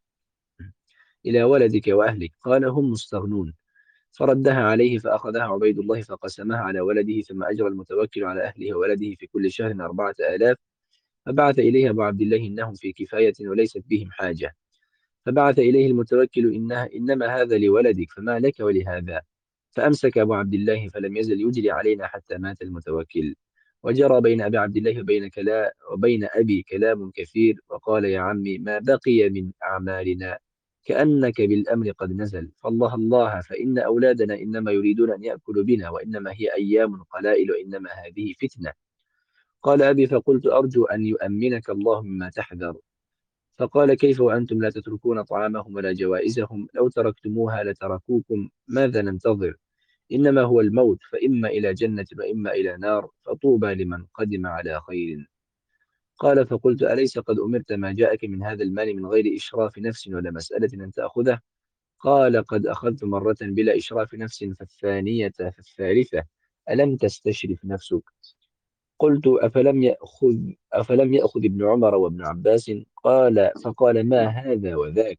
إلى ولدك وأهلك. قال: هم مستغنون. فردها عليه، فأخذها عبيد الله فقسمها على ولده، ثم أجرى المتوكل على أهله وولده في كل شهر أربعة آلاف. فبعث إليه أبو عبد الله: إنهم في كفاية وليست بهم حاجة. فبعث إليه المتوكل: إنها إنما هذا لولدك، فما لك ولهذا؟ فأمسك أبو عبد الله، فلم يزل يجري علينا حتى مات المتوكل. وجرى بين أبي عبد الله وبين, كلا وبين أبي كلام كثير، وقال: يا عمي، ما بقي من أعمالنا كأنك بالأمر قد نزل، فالله الله، فإن أولادنا إنما يريدون أن يأكلوا بنا، وإنما هي أيام قلائل، وإنما هذه فتنة. قال أبي: فقلت: أرجو أن يؤمنك الله مما تحذر. فقال: كيف وأنتم لا تتركون طعامهم ولا جوائزهم؟ لو تركتموها لتركوكم. ماذا ننتظر؟ إنما هو الموت، فإما إلى جنة وإما إلى نار، فطوبى لمن قدم على خير. قال: فقلت: أليس قد أمرت ما جاءك من هذا المال من غير إشراف نفس ولا مسألة أن تأخذه؟ قال: قد أخذت مرة بلا إشراف نفس، فالثانية فالثالثة. ألم تستشرف نفسك؟ قلت: أفلم يأخذ أفلم يأخذ ابن عمر وابن عباس؟ قال فقال: ما هذا وذاك؟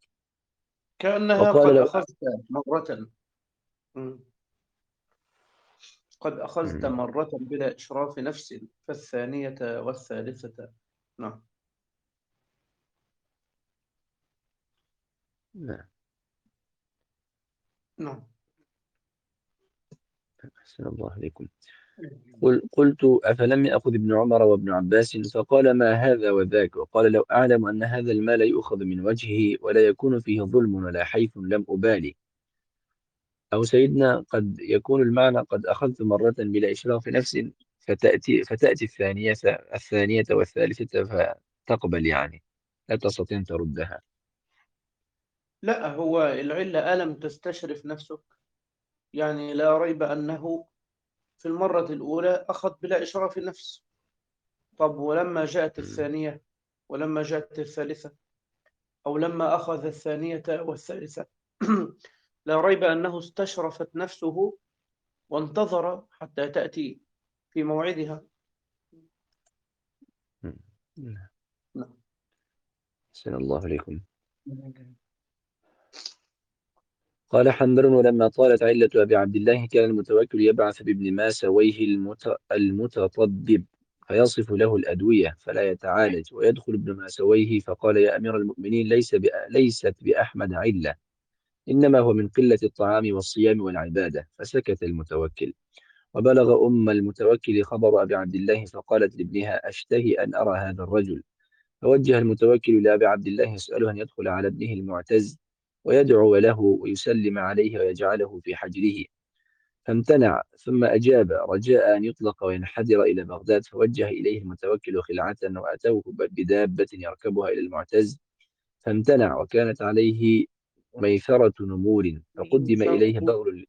كأنها وقال: قد لو أخذت مرة. مم. قد أخذت مم. مرة بلا إشراف نفس، فالثانية والثالثة. نعم. نعم. نعم. أحسن الله عليكم. قل قلت: أفلم يأخذ ابن عمر وابن عباس؟ فقال: ما هذا وذاك؟ وقال: لو أعلم أن هذا المال يؤخذ من وجهه ولا يكون فيه ظلم ولا حيف لم أبالي. أو سيدنا قد يكون المعنى: قد أخذت مرة بلا إشراف نفس، فتأتي فتأتي الثانية الثانية والثالثة فتقبل، يعني لا تستطيع أن تردها. لا، هو العلة ألم تستشرف نفسك، يعني لا ريب أنه في المرة الأولى أخذ بلا إشراف النفس. طب ولما جاءت مم. الثانية ولما جاءت الثالثة، أو لما أخذ الثانية والثالثة لا ريب أنه استشرفت نفسه وانتظر حتى تأتي في موعدها. مم. نعم. نعم. أحسن الله عليكم. قال حنبل ولما طالت علة أبي عبد الله كان المتوكل يبعث بابن ماسويه المت... المتطبب فيصف له الأدوية فلا يتعالج، ويدخل ابن ماسويه فقال يا أمير المؤمنين ليس بأ... ليست بأحمد علة، إنما هو من قلة الطعام والصيام والعبادة. فسكت المتوكل. وبلغ أم المتوكل خبر أبي عبد الله فقالت لابنها أشتهي أن أرى هذا الرجل. فوجه المتوكل لأبي عبد الله يسأله أن يدخل على ابنه المعتز ويدعو له ويسلم عليه ويجعله في حجره، فامتنع، ثم أجاب رجاء أن يطلق وينحدر إلى بغداد. فوجه إليه المتوكل خلعة وأتوه بدابة يركبها إلى المعتز، فامتنع، وكانت عليه ميثرة نمور فقدم إليه بغل.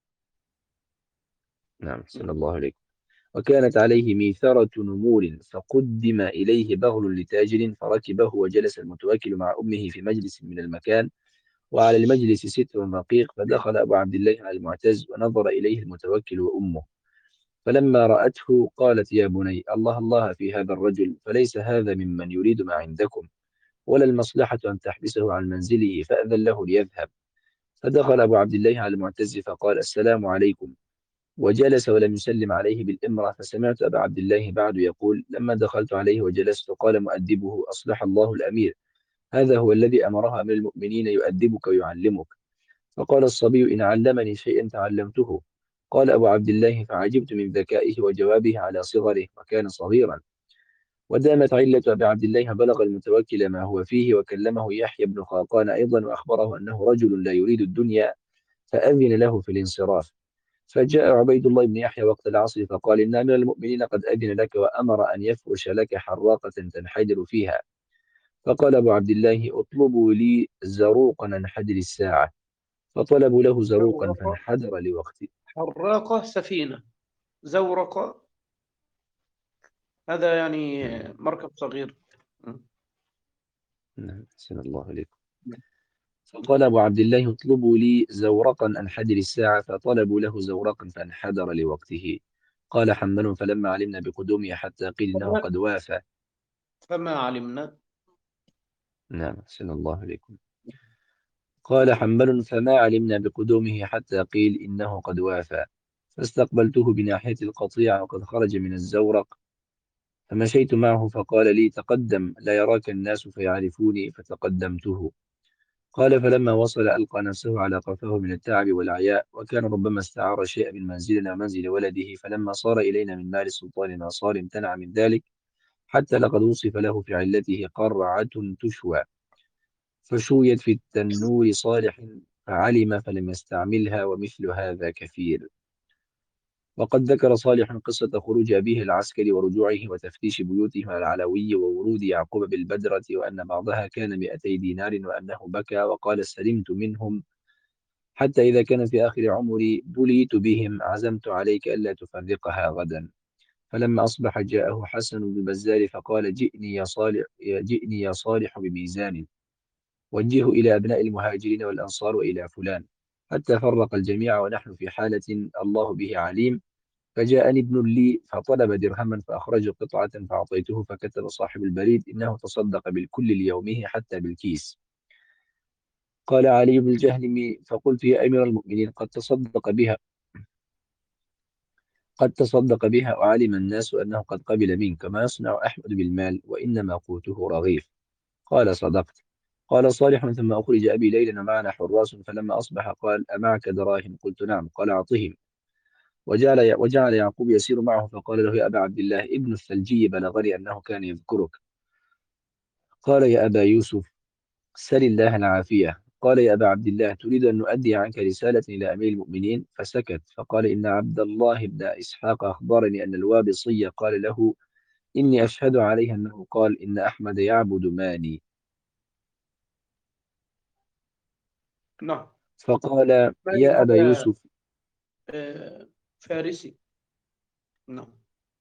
نعم صلى الله عليه. وكانت عليه ميثرة نمور فقدم إليه بغل لتاجر فركبه، وجلس المتوكل مع أمه في مجلس من المكان، وعلى المجلس ستر رقيق. فدخل أبو عبد الله على المعتز ونظر إليه المتوكل وأمه، فلما رأته قالت يا بني الله الله في هذا الرجل، فليس هذا ممن يريد ما عندكم، ولا المصلحة أن تحبسه عن منزله، فأذن له ليذهب. فدخل أبو عبد الله على المعتز فقال السلام عليكم، وجلس ولم يسلم عليه بالإمرة. فسمعت أبا عبد الله بعد يقول لما دخلت عليه وجلست قال مؤدبه أصلح الله الأمير، هذا هو الذي أمره أمير المؤمنين يؤدبك ويعلمك. فقال الصبي إن علمني شيئا تعلمته. قال أبو عبد الله فعجبت من ذكائه وجوابه على صغره وكان صغيرا. ودامت علة أبي عبد الله بلغ المتوكل ما هو فيه، وكلمه يحيى بن خاقان أيضا وأخبره أنه رجل لا يريد الدنيا، فأذن له في الانصراف. فجاء عبيد الله بن يحيى وقت العصر فقال إن أمير المؤمنين قد أذن لك وأمر أن يفرش لك حراقة تنحدر فيها. فقال أبو عبد الله اطلبوا لي زروقا ننحدر الساعة. فطلبوا له زروقا زورق، فانحدر لوقت. حراقة، سفينة. زورق هذا يعني مم. مركب صغير. نعم أحسن الله عليكم. فقال أبو عبد الله اطلبوا لي زورقا أنحدر الساعة. فطلبوا له زورقا فانحدر لوقته. قال حمال فلما علمنا بقدومه حتى قيل إنه فما قد وافى. فما علمنا. نعم أحسن الله عليكم. قال حنبل فما علمنا بقدومه حتى قيل إنه قد وافى. فاستقبلته بناحية القطيع وقد خرج من الزورق، فمشيت معه فقال لي تقدم لا يراك الناس فيعرفوني، فتقدمته. قال فلما وصل ألقى نفسه على قفاه من التعب والعياء، وكان ربما استعار شيئا من منزلنا ومنزل ولده، فلما صار إلينا من مال السلطان ما صار امتنع من ذلك، حتى لقد وصف له في علته قرعة تشوى، فشويت في التنور صالح فعلم فلم يستعملها، ومثل هذا كثير. وقد ذكر صالح قصة خروج أبيه العسكري ورجوعه وتفتيش بيوتهم العلوي وورود يعقوب بالبدرة، وأن بعضها كان مئتي دينار، وأنه بكى وقال سلمت منهم حتى إذا كان في آخر عمري بليت بهم عزمت عليك ألا تفرقها غدا. فلما أصبح جاءه حسن بن البزار فقال جئني يا صالح جئني يا صالح بميزان وجهه إلى أبناء المهاجرين والأنصار وإلى فلان، حتى فرق الجميع ونحن في حالة الله به عليم. فجاءني ابن لي فطلب درهما فأخرج قطعة فأعطيته، فكتب صاحب البريد إنه تصدق بالكل ليومه حتى بالكيس. قال علي بن الجهل فقلت يا أمير المؤمنين قد تصدق بها قد تصدق بها وعلم الناس أنه قد قبل منك، ما يصنع أحمد بالمال وإنما قوته رغيف. قال صدقت. قال صالح ثم أخرج أبي ليلا ومعنا حراس، فلما أصبح قال أمعك دراهم؟ قلت نعم. قال أعطهم. وجعل وجعل يعقوب يسير معه، فقال له يا أبا عبد الله ابن الثلجي بلغني أنه كان يذكرك. قال يا أبا يوسف سل الله العافية. قال يا أبا عبد الله تريد أن نؤدي عنك رسالة إلى أمير المؤمنين؟ فسكت. فقال إن عبد الله بن إسحاق أخبرني أن الوابصي قال له إني أشهد عليه أنه قال إن أحمد يعبد ماني. نعم. فقال معي يا أبا هذا يوسف. آه، فارسي. نعم.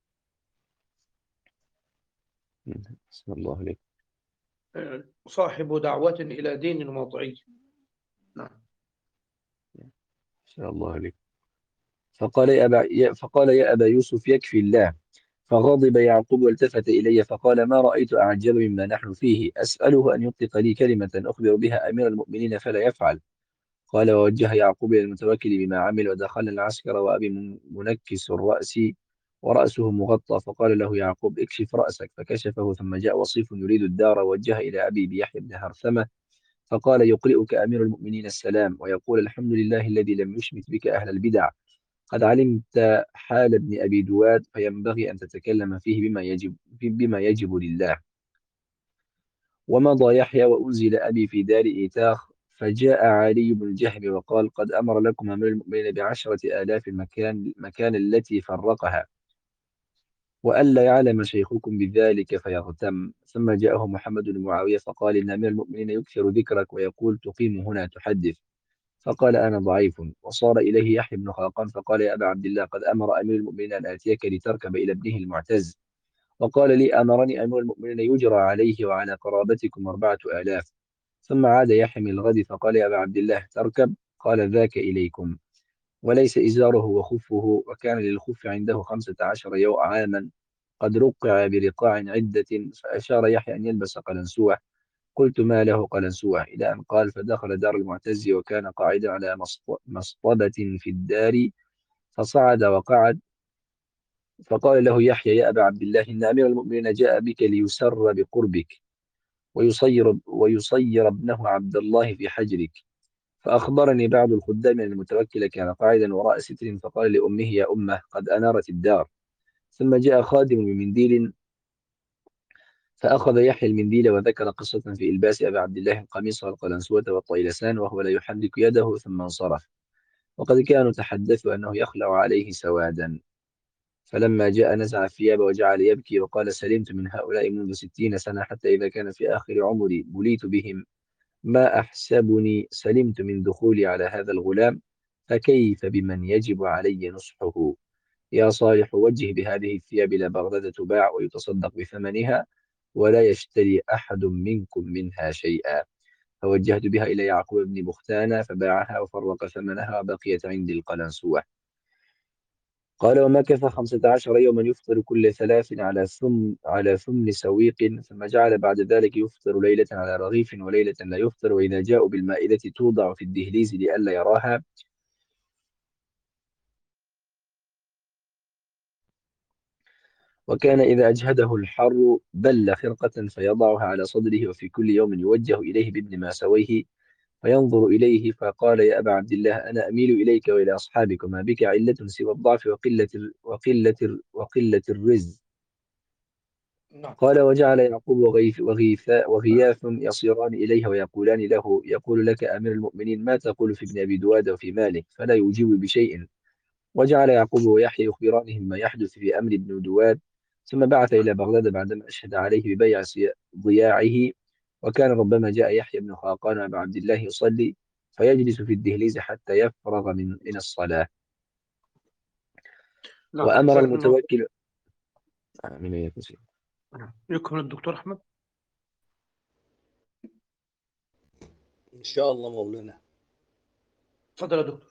بسم الله عليك. آه، صاحب دعوة إلى دين وضعي. نعم. بسم الله عليك. فقال يا أبا يا- فقال يا أبا يوسف يكفي الله. فغضب يعقوب والتفت إلي فقال ما رأيت أعجب مما نحن فيه، أسأله أن يطلق لي كلمة أخبر بها أمير المؤمنين فلا يفعل. قال ووجه يعقوب إلى المتوكل بما عمل ودخل العسكر وأبي من- منكس الرأس ورأسه مغطى. فقال له يعقوب اكشف رأسك، فكشفه. ثم جاء وصيف يريد الدار ووجه إلى أبي بيحيى بن هرثمة فقال يقرئك أمير المؤمنين السلام ويقول الحمد لله الذي لم يشمت بك أهل البدع، قد علمت حال ابن أبي دواد فينبغي أن تتكلم فيه بما يجب بما يجب لله. ومضى يحيى وأنزل أبي في دار إيتاخ. فجاء علي بن الجهم وقال قد أمر لكم أمير المؤمنين بعشرة آلاف مكان مكان التي فرقها، وألا يعلم شيخكم بذلك فيغتم. ثم جاءه محمد بن معاوية فقال إن أمير المؤمنين يكثر ذكرك ويقول تقيم هنا تحدث. فقال أنا ضعيف. وصار إليه يحيى بن خاقان فقال يا أبا عبد الله قد أمر أمير المؤمنين أن آتيك لتركب إلى ابنه المعتز، وقال لي أمرني أمير المؤمنين يجرى عليه وعلى قرابتكم أربعة آلاف. ثم عاد يحيى من الغد فقال يا أبا عبد الله تركب؟ قال ذاك إليكم. وليس إزاره وخفه، وكان للخف عنده خمسة عشر يوم عاما قد رقع برقاع عدة. فأشار يحيى أن يلبس قلنسوة. قلت ما له قلنسوة؟ إلى أن قال فدخل دار المعتز وكان قاعدا على مصط- مصطبة في الدار فصعد وقعد. فقال له يحيى يا أبا عبد الله إن أمير المؤمنين جاء بك ليسر بقربك ويصير, ويصير ابنه عبد الله في حجرك. فأخبرني بعض الخدام أن المتوكل كان قاعدا وراء ستر فقال لأمه يا أمه قد أنارت الدار. ثم جاء خادم بمنديل فأخذ يحيى المنديل وذكر قصة في إلباس أبي عبد الله القميص والقلنسوة والطيلسان وهو لا يحرك يده ثم انصرف. وقد كانوا تحدثوا أنه يخلع عليه سوادا. فلما جاء نزع الثياب وجعل يبكي وقال سلمت من هؤلاء منذ ستين سنة حتى إذا كان في آخر عمري بليت بهم ما أحسبني سلمت من دخولي على هذا الغلام، فكيف بمن يجب علي نصحه؟ يا صالح وجه بهذه الثياب إلى بغداد تباع ويتصدق بثمنها ولا يشتري أحد منكم منها شيئا. فوجهت بها إلى يعقوب بن بختان فباعها وفرق ثمنها وبقيت عندي القلنسوة. قال ومكث خمسة عشر يوما يفطر كل ثلاث على ثم على ثمن سويق، ثم جعل بعد ذلك يفطر ليلة على رغيف وليلة لا يفطر، وإذا جاءوا بالمائدة توضع في الدهليز لئلا يراها. وكان إذا أجهده الحر بل خرقة فيضعها على صدره، وفي كل يوم يوجه إليه بابن ما سويه فينظر إليه فقال يا أبا عبد الله أنا أميل إليك وإلى أصحابك وما بك علة سوى الضعف وقلة وقلة وقلة الرزق. نعم. قال وجعل يعقوب وغيث وغيث وغياث يصيران إليه ويقولان له يقول لك أمير المؤمنين ما تقول في ابن أبي دواد وفي ماله؟ فلا يجيب بشيء. وجعل يعقوب ويحيى يخبرانهم ما يحدث في أمر ابن دواد. ثم بعث إلى بغداد بعدما أشهد عليه ببيع ضياعه. وكان ربما جاء يحيى بن خاقان أبا عبد الله يصلي فيجلس في الدهليز حتى يفرغ من من الصلاة. نعم. وأمر جزاكم الله. المتوكل من يكسر. نعم. يكمل الدكتور أحمد. إن شاء الله مولانا. تفضل يا دكتور.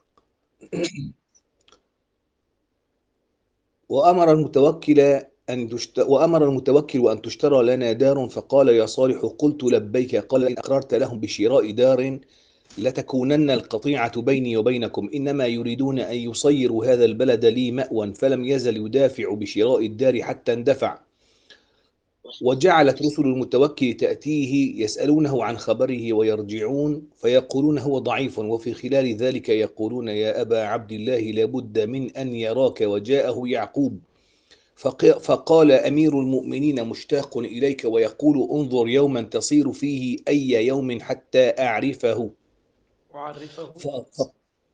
وأمر المتوكل أن تشت... وأمر المتوكل أن تشترى لنا دار، فقال يا صالح قلت لبيك. قال إن أقررت لهم بشراء دار لتكونن القطيعة بيني وبينكم، إنما يريدون أن يصيروا هذا البلد لي مأوى. فلم يزل يدافع بشراء الدار حتى اندفع. وجعلت رسل المتوكل تأتيه يسألونه عن خبره ويرجعون فيقولون هو ضعيف، وفي خلال ذلك يقولون يا أبا عبد الله لابد من أن يراك. وجاءه يعقوب فقال أمير المؤمنين مشتاق إليك، ويقول انظر يوما تصير فيه أي يوم حتى أعرفه. وعرفه. ف... ف...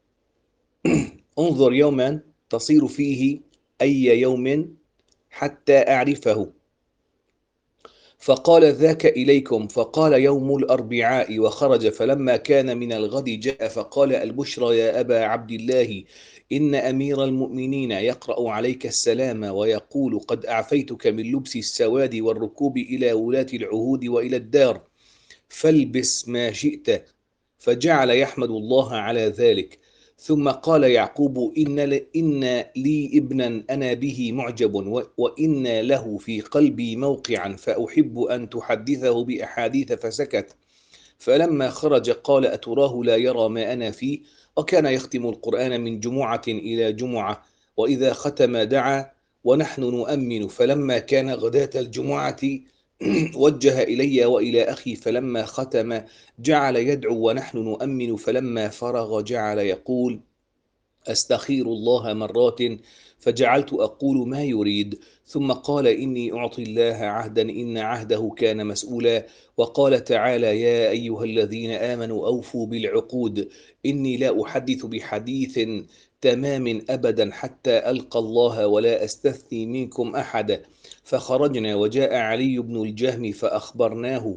انظر يوما تصير فيه أي يوم حتى أعرفه. فقال ذاك إليكم. فقال يوم الأربعاء وخرج. فلما كان من الغد جاء فقال البشرى يا أبا عبد الله إن أمير المؤمنين يقرأ عليك السلام ويقول قد أعفيتك من لبس السواد والركوب إلى ولاة العهود وإلى الدار فالبس ما شئت. فجعل يحمد الله على ذلك. ثم قال يعقوب إن, ل... إن لي ابنا أنا به معجب و... وإن له في قلبي موقعا فأحب أن تحدثه بأحاديث. فسكت. فلما خرج قال أتراه لا يرى ما أنا فيه. وكان يختم القرآن من جمعة إلى جمعة وإذا ختم دعا ونحن نؤمن. فلما كان غداة الجمعة وجه إلي وإلى أخي. فلما ختم جعل يدعو ونحن نؤمن. فلما فرغ جعل يقول أستخير الله مرات فجعلت أقول ما يريد. ثم قال إني أعطي الله عهدا إن عهده كان مسؤولا. وقال تعالى يا أيها الذين آمنوا أوفوا بالعقود إني لا أحدث بحديث تمام أبدا حتى ألقى الله ولا أستثني منكم أحدا. فخرجنا وجاء علي بن الجهم فأخبرناه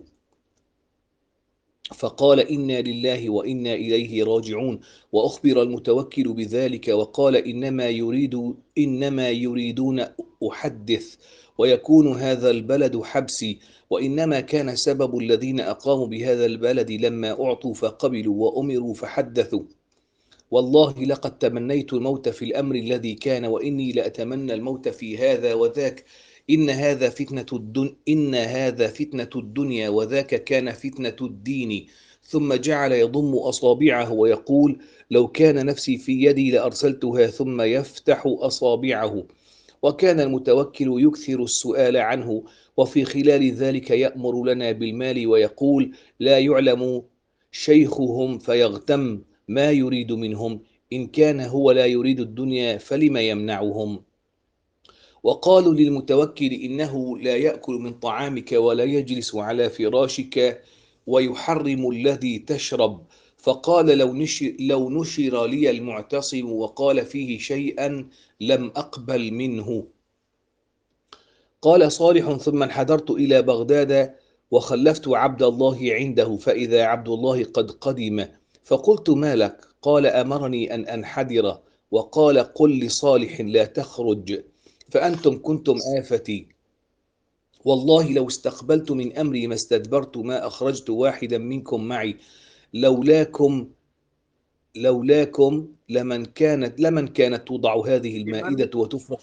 فقال إنا لله وإنا إليه راجعون. وأخبر المتوكل بذلك وقال إنما يريد إنما يريدون أحدث ويكون هذا البلد حبسي. وإنما كان سبب الذين أقاموا بهذا البلد لما أعطوا فقبلوا وأمروا فحدثوا. والله لقد تمنيت الموت في الأمر الذي كان وإني لأتمنى الموت في هذا وذاك. إن هذا فتنة الدن إن هذا فتنة الدنيا وذاك كان فتنة الدين. ثم جعل يضم أصابعه ويقول لو كان نفسي في يدي لأرسلتها. ثم يفتح أصابعه. وكان المتوكل يكثر السؤال عنه وفي خلال ذلك يأمر لنا بالمال ويقول لا يعلم شيخهم فيغتم ما يريد منهم. إن كان هو لا يريد الدنيا فلم يمنعهم. وقالوا للمتوكل إنه لا يأكل من طعامك ولا يجلس على فراشك ويحرم الذي تشرب. فقال لو نشر, لو نشر لي المعتصم وقال فيه شيئا لم أقبل منه. قال صالح ثم انحدرت إلى بغداد وخلفت عبد الله عنده فإذا عبد الله قد قدم. فقلت ما لك؟ قال أمرني أن أنحدر وقال قل لصالح لا تخرج فأنتم كنتم آفتي. والله لو استقبلت من أمري ما استدبرت ما أخرجت واحدا منكم معي. لولاكم لولاكم لمن كانت لمن كانت توضع هذه المائدة وتفرش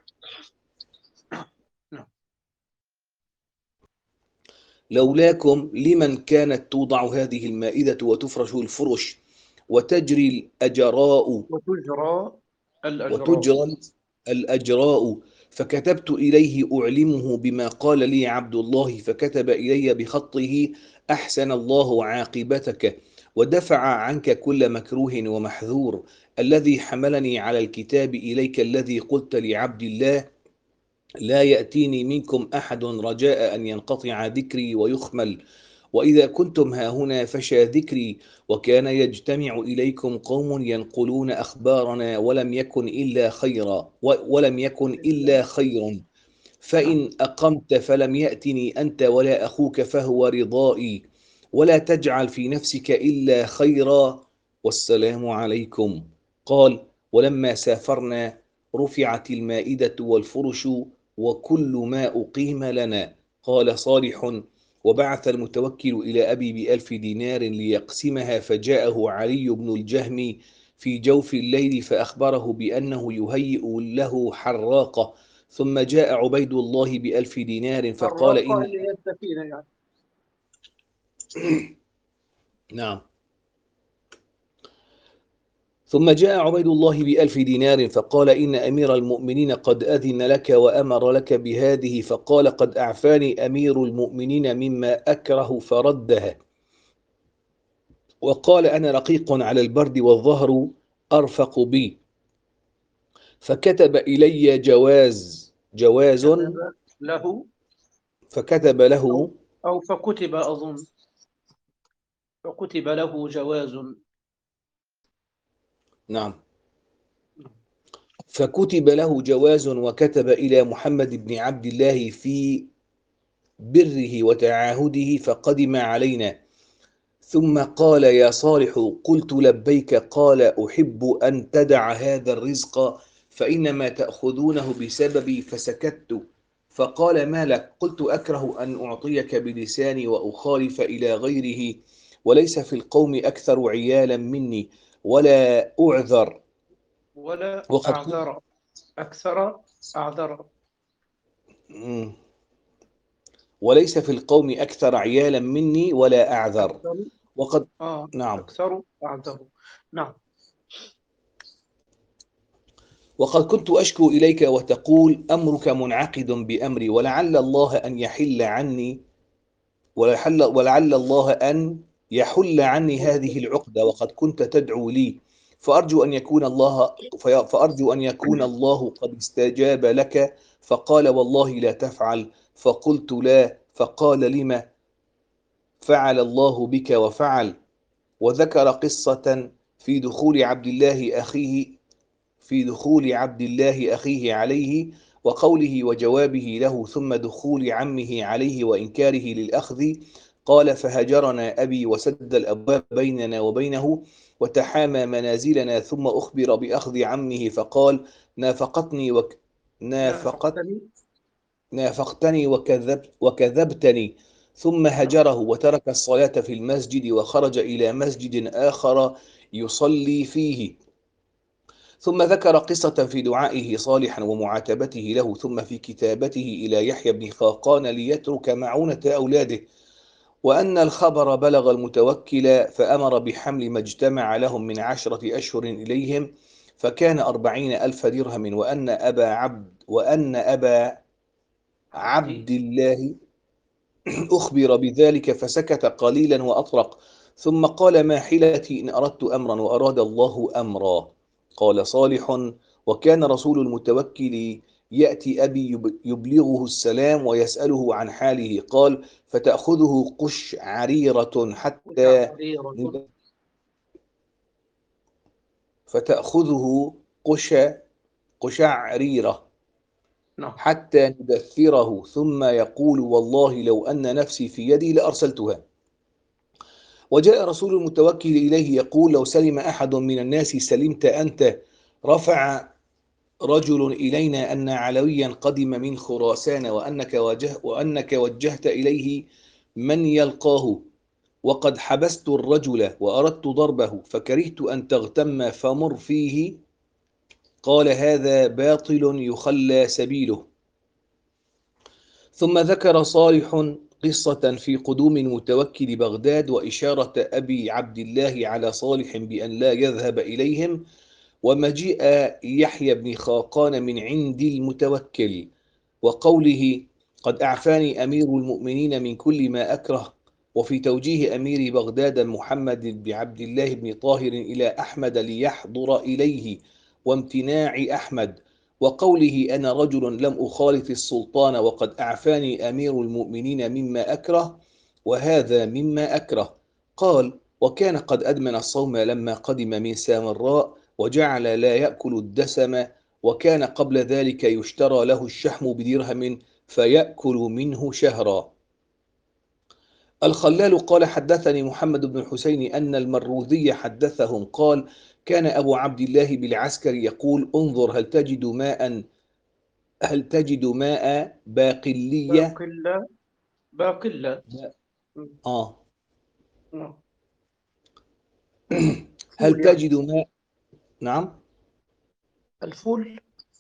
لولاكم لمن كانت توضع هذه المائدة وتفرش الفرش وتجري الأجراء وتجرى الأجراء وتجرى الأجراء. فكتبت إليه أعلمه بما قال لي عبد الله. فكتب إلي بخطه أحسن الله عاقبتك ودفع عنك كل مكروه ومحذور. الذي حملني على الكتاب إليك الذي قلت لعبد الله لا يأتيني منكم أحد رجاء أن ينقطع ذكري ويخمل. وإذا كنتم هاهنا فشى ذكري. وكان يجتمع إليكم قوم ينقلون أخبارنا ولم يكن إلا خيرا ولم يكن إلا خير. فإن أقمت فلم يأتني أنت ولا أخوك فهو رضائي. ولا تجعل في نفسك إلا خيرا والسلام عليكم. قال ولما سافرنا رفعت المائدة والفرش وكل ما أقيم لنا. قال صالح وبعث المتوكل إلى أبي بألف دينار ليقسمها. فجاءه علي بن الجهم في جوف الليل فأخبره بأنه يهيئ له حراقة. ثم جاء عبيد الله بألف دينار فقال إن اللي هي السفينة يعني. نعم. ثم جاء عبيد الله بألف دينار فقال إن أمير المؤمنين قد أذن لك وأمر لك بهذه. فقال قد أعفاني أمير المؤمنين مما أكره فردها. وقال أنا رقيق على البرد والظهر أرفق بي. فكتب إلي جواز جواز له فكتب له أو فكتب أظن فكتب له جواز. نعم. فكتب له جواز وكتب إلى محمد بن عبد الله في بره وتعاهده فقدم علينا، ثم قال يا صالح قلت لبيك، قال أحب أن تدع هذا الرزق فإنما تأخذونه بسببي، فسكت. فقال ما لك؟ قلت أكره أن أعطيك بلساني وأخالف إلى غيره، وليس في القوم أكثر عيالا مني ولا أعذر. ولا وقد كنت أعذر، أكثر أعذر. مم. وليس في القوم أكثر عيالا مني ولا أعذر. أكثر وقد آه نعم أكثر أعذر. نعم. وقد كنت أشكو إليك وتقول أمرك منعقد بأمري، ولعل الله أن يحل عني ولعل, ولعل الله أن يحل عني هذه العقدة، وقد كنت تدعو لي، فأرجو أن يكون الله فأرجو أن يكون الله قد استجاب لك. فقال والله لا تفعل. فقلت لا. فقال لما؟ فعل الله بك وفعل. وذكر قصة في دخول عبد الله أخيه في دخول عبد الله أخيه عليه وقوله وجوابه له، ثم دخول عمه عليه وإنكاره للأخذ. قال فهجرنا أبي وسد الأبواب بيننا وبينه وتحامى منازلنا، ثم أخبر بأخذ عمه فقال نافقتني وك... نافقت نافقتني. نافقتني وكذب وكذبتني. ثم هجره وترك الصلاة في المسجد وخرج إلى مسجد آخر يصلي فيه. ثم ذكر قصة في دعائه صالحا ومعاتبته له، ثم في كتابته إلى يحيى بن خاقان ليترك معونة أولاده، وأن الخبر بلغ المتوكل فأمر بحمل ما اجتمع لهم من عشرة أشهر إليهم، فكان أربعين ألف درهم، وأن أبا عبد وأن أبا عبد الله أخبر بذلك فسكت قليلا وأطرق، ثم قال ما حيلتي إن أردت أمرا وأراد الله أمرا. قال صالح وكان رسول المتوكل يأتي أبي يبلغه السلام ويسأله عن حاله. قال فتأخذه قشعريرة حتى قشعريرة. فتأخذه قش قشعريرة نعم. حتى ندثره، ثم يقول والله لو أن نفسي في يدي لأرسلتها. وجاء رسول المتوكل إليه يقول لو سلم أحد من الناس سلمت أنت. رفع رجل إلينا أن علويا قدم من خراسان وأنك, وجه وأنك وجهت إليه من يلقاه، وقد حبست الرجل وأردت ضربه فكرهت أن تغتم فمر فيه. قال هذا باطل يخلى سبيله. ثم ذكر صالح قصة في قدوم المتوكل بغداد وإشارة أبي عبد الله على صالح بأن لا يذهب إليهم، ومجيء يحيى بن خاقان من عند المتوكل، وقوله قد أعفاني أمير المؤمنين من كل ما أكره، وفي توجيه أمير بغداد محمد بن عبد الله بن طاهر إلى أحمد ليحضر إليه وامتناع أحمد، وقوله أنا رجل لم أخالف السلطان وقد أعفاني أمير المؤمنين مما أكره، وهذا مما أكره. قال وكان قد أدمن الصوم لما قدم من سامراء وجعل لا يأكل الدسم، وكان قبل ذلك يشترى له الشحم بدرهم فيأكل منه شهرا. الخلال قال حدثني محمد بن الحسين أن المروذي حدثهم قال كان أبو عبد الله بالعسكر يقول انظر هل تجد ماء هل تجد ماء باقلية باقلة. باقلة. آه نعم. هل فول يعني. تجد ماء نعم الفول.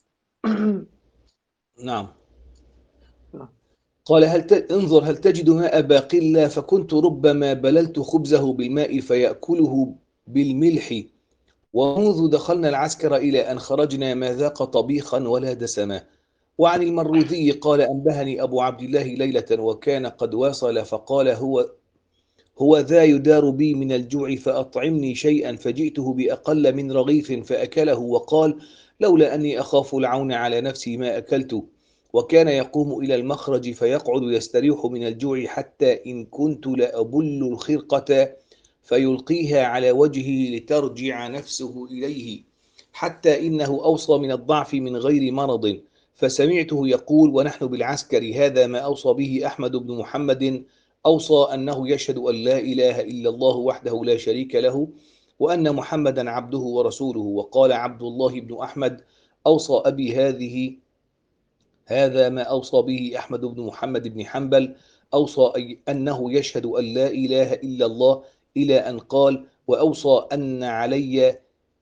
نعم نعم. قال هل ت... انظر هل تجد ماء باقلة، فكنت ربما بللت خبزه بالماء فيأكله بالملح، ومنذ دخلنا العسكر إلى أن خرجنا ما ذاق طبيخا ولا دسما. وعن المروذي قال أنبهني أبو عبد الله ليلة وكان قد واصل فقال هو هو ذا يدار بي من الجوع فأطعمني شيئا، فجئته بأقل من رغيف فأكله وقال لولا أني أخاف العون على نفسي ما أكلت. وكان يقوم إلى المخرج فيقعد يستريح من الجوع حتى إن كنت لأبل الخرقة فيلقيها على وجهه لترجع نفسه إليه، حتى إنه أوصى من الضعف من غير مرض، فسمعته يقول ونحن بالعسكر هذا ما أوصى به أحمد بن محمد، أوصى أنه يشهد أن لا إله إلا الله وحده لا شريك له وأن محمدا عبده ورسوله. وقال عبد الله بن أحمد أوصى أبي هذه هذا ما أوصى به أحمد بن محمد بن حنبل، أوصى أنه يشهد أن لا إله إلا الله إلى أن قال وأوصى أن علي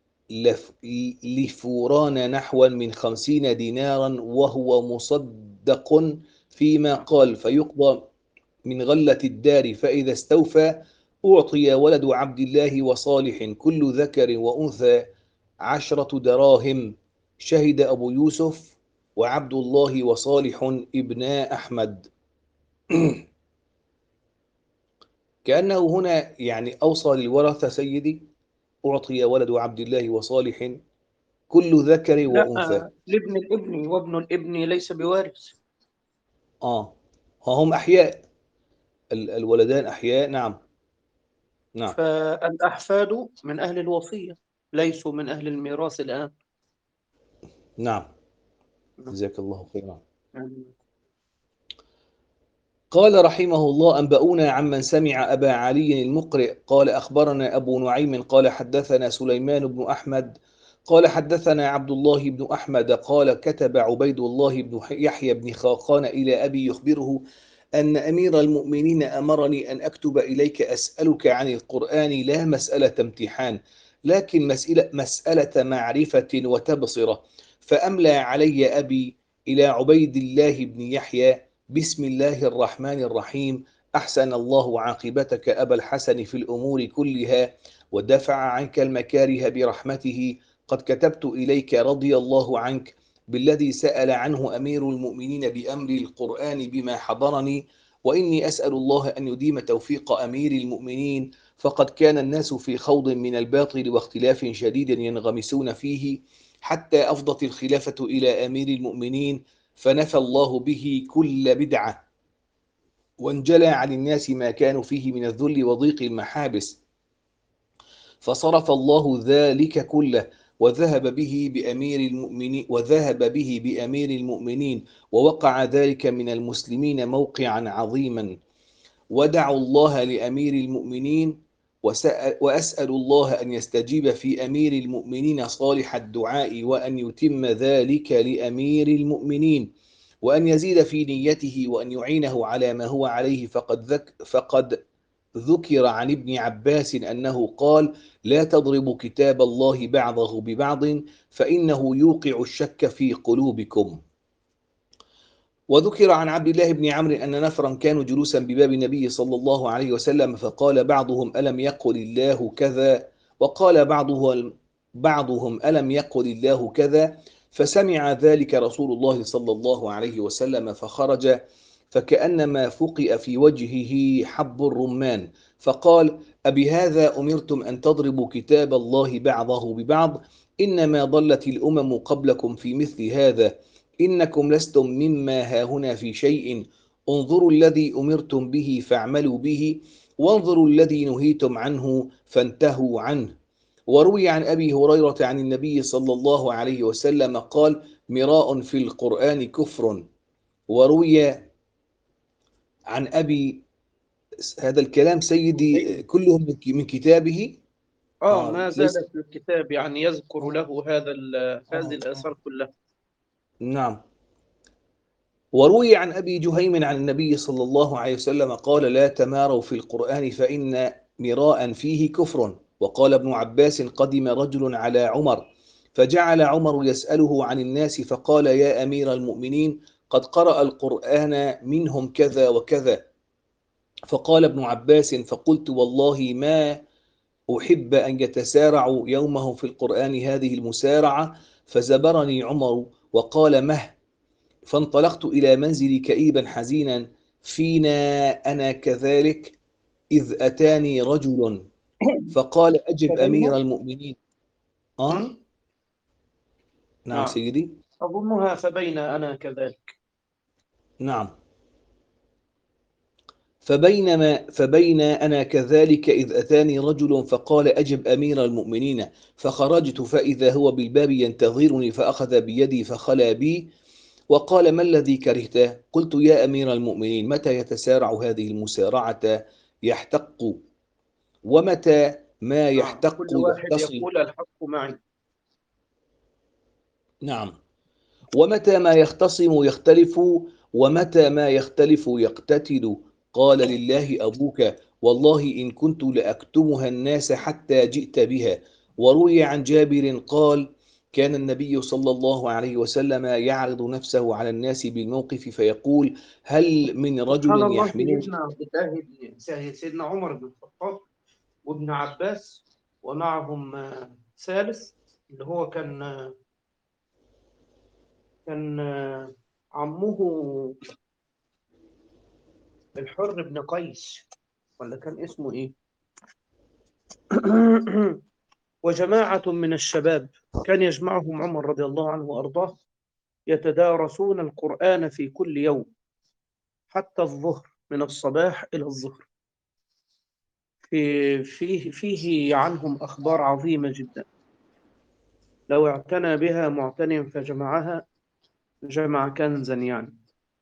لفوران نحوا من خمسين دينارا وهو مصدق فيما قال فيقضى من غلة الدار، فإذا استوفى أعطي ولد عبد الله وصالح كل ذكر وأنثى عشرة دراهم. شهد أبو يوسف وعبد الله وصالح ابنا أحمد. كأنه هنا يعني أوصى للورثة سيدي أعطي ولد عبد الله وصالح كل ذكر وأنثى. لا، لابن الابن وابن الابن ليس بوارث. آه هم أحياء، الولدان أحياء. نعم نعم. فالأحفاد من أهل الوصية ليسوا من أهل الميراث الآن. نعم جزاك الله خيرا. يعني قال رحمه الله أنبؤونا عمن سمع أبا علي المقرئ قال أخبرنا أبو نعيم قال حدثنا سليمان بن أحمد قال حدثنا عبد الله بن أحمد قال كتب عبيد الله بن يحيى بن خاقان إلى أبي يخبره أن أمير المؤمنين أمرني أن أكتب إليك أسألك عن القرآن لا مسألة امتحان لكن مسألة, مسألة معرفة وتبصرة. فأملى علي أبي إلى عبيد الله بن يحيى بسم الله الرحمن الرحيم أحسن الله عاقبتك أبا الحسن في الأمور كلها ودفع عنك المكاره برحمته. قد كتبت إليك رضي الله عنك بالذي سأل عنه أمير المؤمنين بأمر القرآن بما حضرني، وإني أسأل الله أن يديم توفيق أمير المؤمنين، فقد كان الناس في خوض من الباطل واختلاف شديد ينغمسون فيه حتى أفضت الخلافة إلى أمير المؤمنين فنفى الله به كل بدعة وانجلى عن الناس ما كانوا فيه من الذل وضيق المحابس، فصرف الله ذلك كله وذهب به بأمير المؤمنين وذهب به بأمير المؤمنين ووقع ذلك من المسلمين موقعا عظيما. ودعوا الله لأمير المؤمنين وأسأل الله أن يستجيب في أمير المؤمنين صالح الدعاء وأن يتم ذلك لأمير المؤمنين وأن يزيد في نيته وأن يعينه على ما هو عليه. فقد ذك فقد ذكر عن ابن عباس أنه قال لا تضربوا كتاب الله بعضه ببعض فإنه يوقع الشك في قلوبكم. وذكر عن عبد الله بن عمرو أن نفرا كانوا جلوسا بباب النبي صلى الله عليه وسلم فقال بعضهم ألم يقل الله كذا وقال بعضهم بعضهم ألم يقل الله كذا فسمع ذلك رسول الله صلى الله عليه وسلم فخرج فكأنما فقئ في وجهه حب الرمان فقال أبهذا أمرتم أن تضربوا كتاب الله بعضه ببعض؟ إنما ضلت الأمم قبلكم في مثل هذا، إنكم لستم مما هاهنا في شيء، انظروا الذي أمرتم به فاعملوا به وانظروا الذي نهيتم عنه فانتهوا عنه. وروي عن أبي هريرة عن النبي صلى الله عليه وسلم قال مراء في القرآن كفر. وروي عن أبي هذا الكلام سيدي كلهم من كتابه. آه, آه ما ليس زال في الكتاب يعني يذكر له هذا ال- هذه آه الآثار كلها. نعم. وروي عن أبي جهيم عن النبي صلى الله عليه وسلم قال لا تماروا في القرآن فإن مراء فيه كفر. وقال ابن عباس قدم رجل على عمر فجعل عمر يسأله عن الناس فقال يا أمير المؤمنين قد قرأ القرآن منهم كذا وكذا. فقال ابن عباس فقلت والله ما أحب أن يتسارعوا يومهم في القرآن هذه المسارعة، فزبرني عمر وقال مه. فانطلقت إلى منزلي كئيبا حزينا فينا أنا كذلك إذ أتاني رجل فقال أجب أمير المؤمنين. آه؟ م? نعم نعم سيدي. أظنها فبين أنا كذلك. نعم. فبينما فبين أنا كذلك إذ أتاني رجل فقال أجب أمير المؤمنين، فخرجت فإذا هو بالباب ينتظرني فأخذ بيدي فخلى بي وقال: ما الذي كرهته؟ قلت: يا أمير المؤمنين، متى يتسارع هذه المسارعة يحتق، ومتى ما نعم، يحتق كل واحد يختصم. يقول الحق معي. نعم. ومتى ما يختصم يختلف، ومتى ما يختلف يقتتل. قال: لله أبوك، والله إن كنت لأكتمها الناس حتى جئت بها. وروي عن جابر قال: كان النبي صلى الله عليه وسلم يعرض نفسه على الناس بالموقف فيقول: هل من سبحان رجل الله، يحملني؟ سيدنا عبد الله بن سيدنا عمر بن الخطاب وابن عباس ومعهم آه، ثالث اللي هو كان آه، كان آه، عمه الحر بن قيس، ولا كان اسمه ايه؟ وجماعة من الشباب كان يجمعهم عمر رضي الله عنه وأرضاه، يتدارسون القرآن في كل يوم حتى الظهر، من الصباح إلى الظهر. في فيه فيه عنهم أخبار عظيمة جدا، لو اعتنى بها معتن فجمعها جمع كنزا يعني.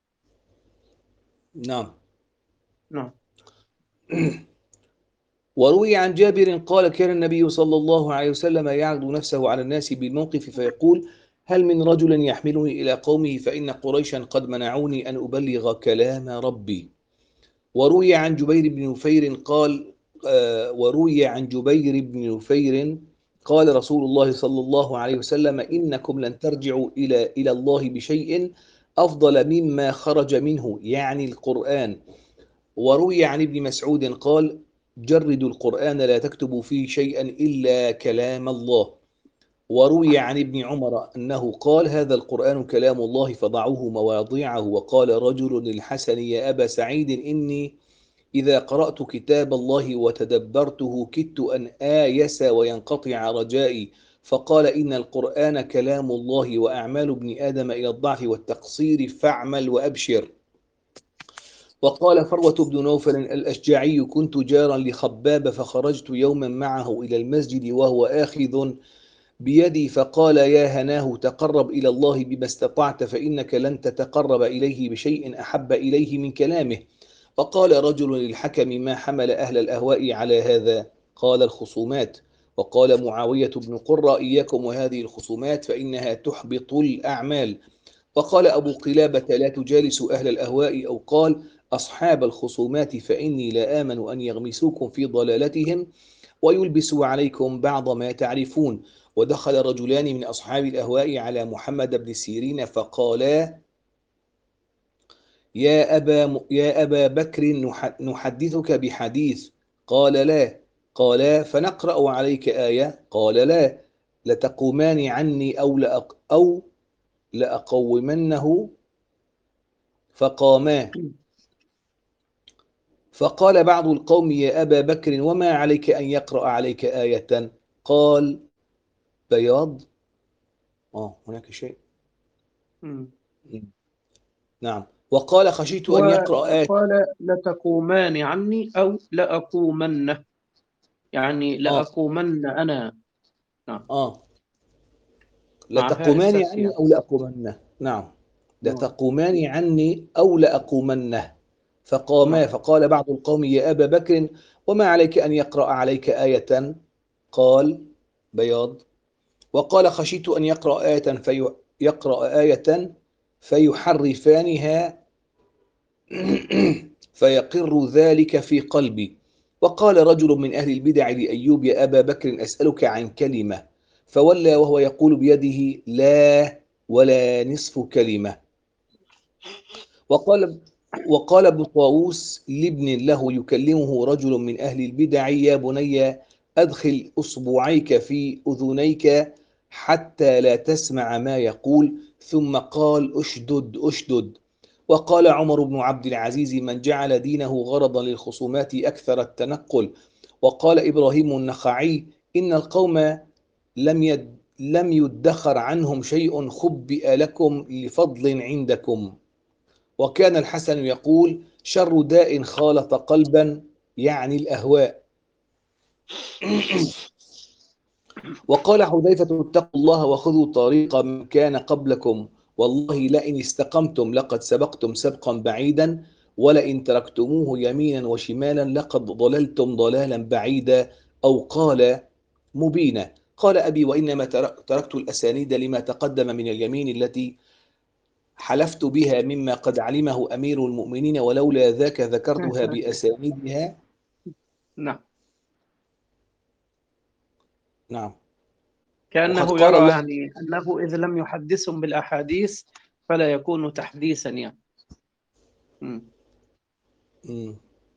نعم. نعم. وروي عن جابر قال: كان النبي صلى الله عليه وسلم يعرض نفسه على الناس بالموقف فيقول: هل من رجل يحملني إلى قومه، فإن قريشا قد منعوني أن أبلغ كلام ربي. وروي عن جبير بن نفير قال آه وروي عن جبير بن نفير قال رسول الله صلى الله عليه وسلم: إنكم لن ترجعوا إلى إلى الله بشيء أفضل مما خرج منه، يعني القرآن. وروي عن ابن مسعود قال: جردوا القرآن لا تكتبوا فيه شيئا إلا كلام الله. وروي عن ابن عمر أنه قال: هذا القرآن كلام الله فضعوه مواضعه. وقال رجل للحسن: يا أبا سعيد، إني إذا قرأت كتاب الله وتدبرته كدت أن آيس وينقطع رجائي. فقال: إن القرآن كلام الله، وأعمال ابن آدم إلى الضعف والتقصير، فاعمل وأبشر. وقال فروة بن نوفل الأشجعي: كنت جارا لخباب، فخرجت يوما معه إلى المسجد وهو آخذ بيدي، فقال: يا هناه، تقرب إلى الله بما استطعت، فإنك لن تتقرب إليه بشيء أحب إليه من كلامه. فقال رجل للحكم: ما حمل أهل الأهواء على هذا؟ قال: الخصومات. وقال معاوية بن قرة: إياكم وهذه الخصومات، فإنها تحبط الأعمال. وقال أبو قلابة: لا تجالسوا أهل الأهواء، أو قال: أصحاب الخصومات، فإني لا آمن أن يغمسوكم في ضلالتهم ويلبسوا عليكم بعض ما تعرفون. ودخل رجلان من أصحاب الأهواء على محمد بن سيرين فقالا: يا أبا, يا أبا بكر، نحدثك بحديث. قال: لا. قالا: فنقرأ عليك آية. قال: لا. لتقومان عني أو, لأق أو لأقومنه. فقاما. فقال بعض القوم: يا أبا بكر، وما عليك أن يقرأ عليك آية؟ قال: بياض. آه هناك شيء. مم. نعم. وقال: خشيت أن يقرأ آية. وقال: لتقومان عني أو لأقومن، يعني آه لأقومن أنا. نعم، آه مع هاء لتقومان السبت عني يعني. أو لأقومنه. نعم. نعم. لتقومان عني أو لأقومنه. فقاما. نعم. فقال بعض القوم: يا أبا بكر، وما عليك أن يقرأ عليك آية؟ قال: بياض. وقال: خشيت أن يقرأ آية في يقرأ آية فيحرفانها فيقر ذلك في قلبي. وقال رجل من أهل البدع لأيوب: يا أبا بكر، أسألك عن كلمة. فولى وهو يقول بيده: لا ولا نصف كلمة. وقال وقال ابن طاووس لابن له يكلمه رجل من أهل البدع: يا بني، أدخل أصبعيك في أذنيك حتى لا تسمع ما يقول. ثم قال: أشدد أشدد. وقال عمر بن عبد العزيز: من جعل دينه غرضا للخصومات أكثر التنقل. وقال إبراهيم النخعي: إن القوم لم يد لم يدخر عنهم شيء خبئ لكم لفضل عندكم. وكان الحسن يقول: شر داء خالط قلبا، يعني الأهواء. وقال حذيفة: اتقوا الله وخذوا طريق من كان قبلكم. والله لئن استقمتم لقد سبقتم سبقا بعيدا ولئن تركتموه يمينا وشمالا لقد ضللتم ضلالا بعيدا أو قال مبينا. قال أبي وإنما تركت الأسانيد لما تقدم من اليمين التي حلفت بها مما قد علمه أمير المؤمنين ولولا ذاك ذكرتها بأسانيدها. نعم. نعم. وقد كأنه قال يرى الله يعني أنه إذا لم يحدثهم بالأحاديث فلا يكون تحديثا يعني. مم. مم.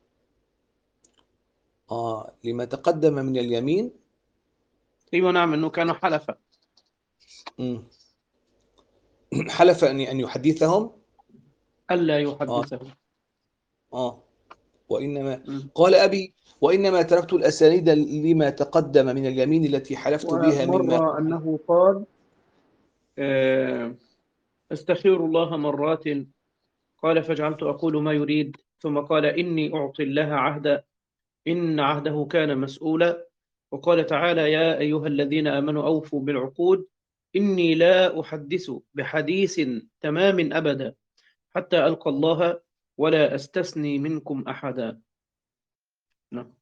آه لما تقدم من اليمين. أيوة نعم، أنه كانوا حلفا. مم. حلف أن أن يحدثهم ألا آه. يحدثهم. آه وإنما مم. قال أبي وإنما تركت الأسانيد لما تقدم من اليمين التي حلفت بها مما ومر أنه قال آه، استخير الله مرات، قال فجعلت أقول ما يريد، ثم قال إني أعطي الله عهدا إن عهده كان مسؤولا، وقال تعالى يا أيها الذين آمنوا أوفوا بالعقود إني لا أحدث بحديث تمام أبدا حتى ألقى الله ولا أستثني منكم أحدا. نعم.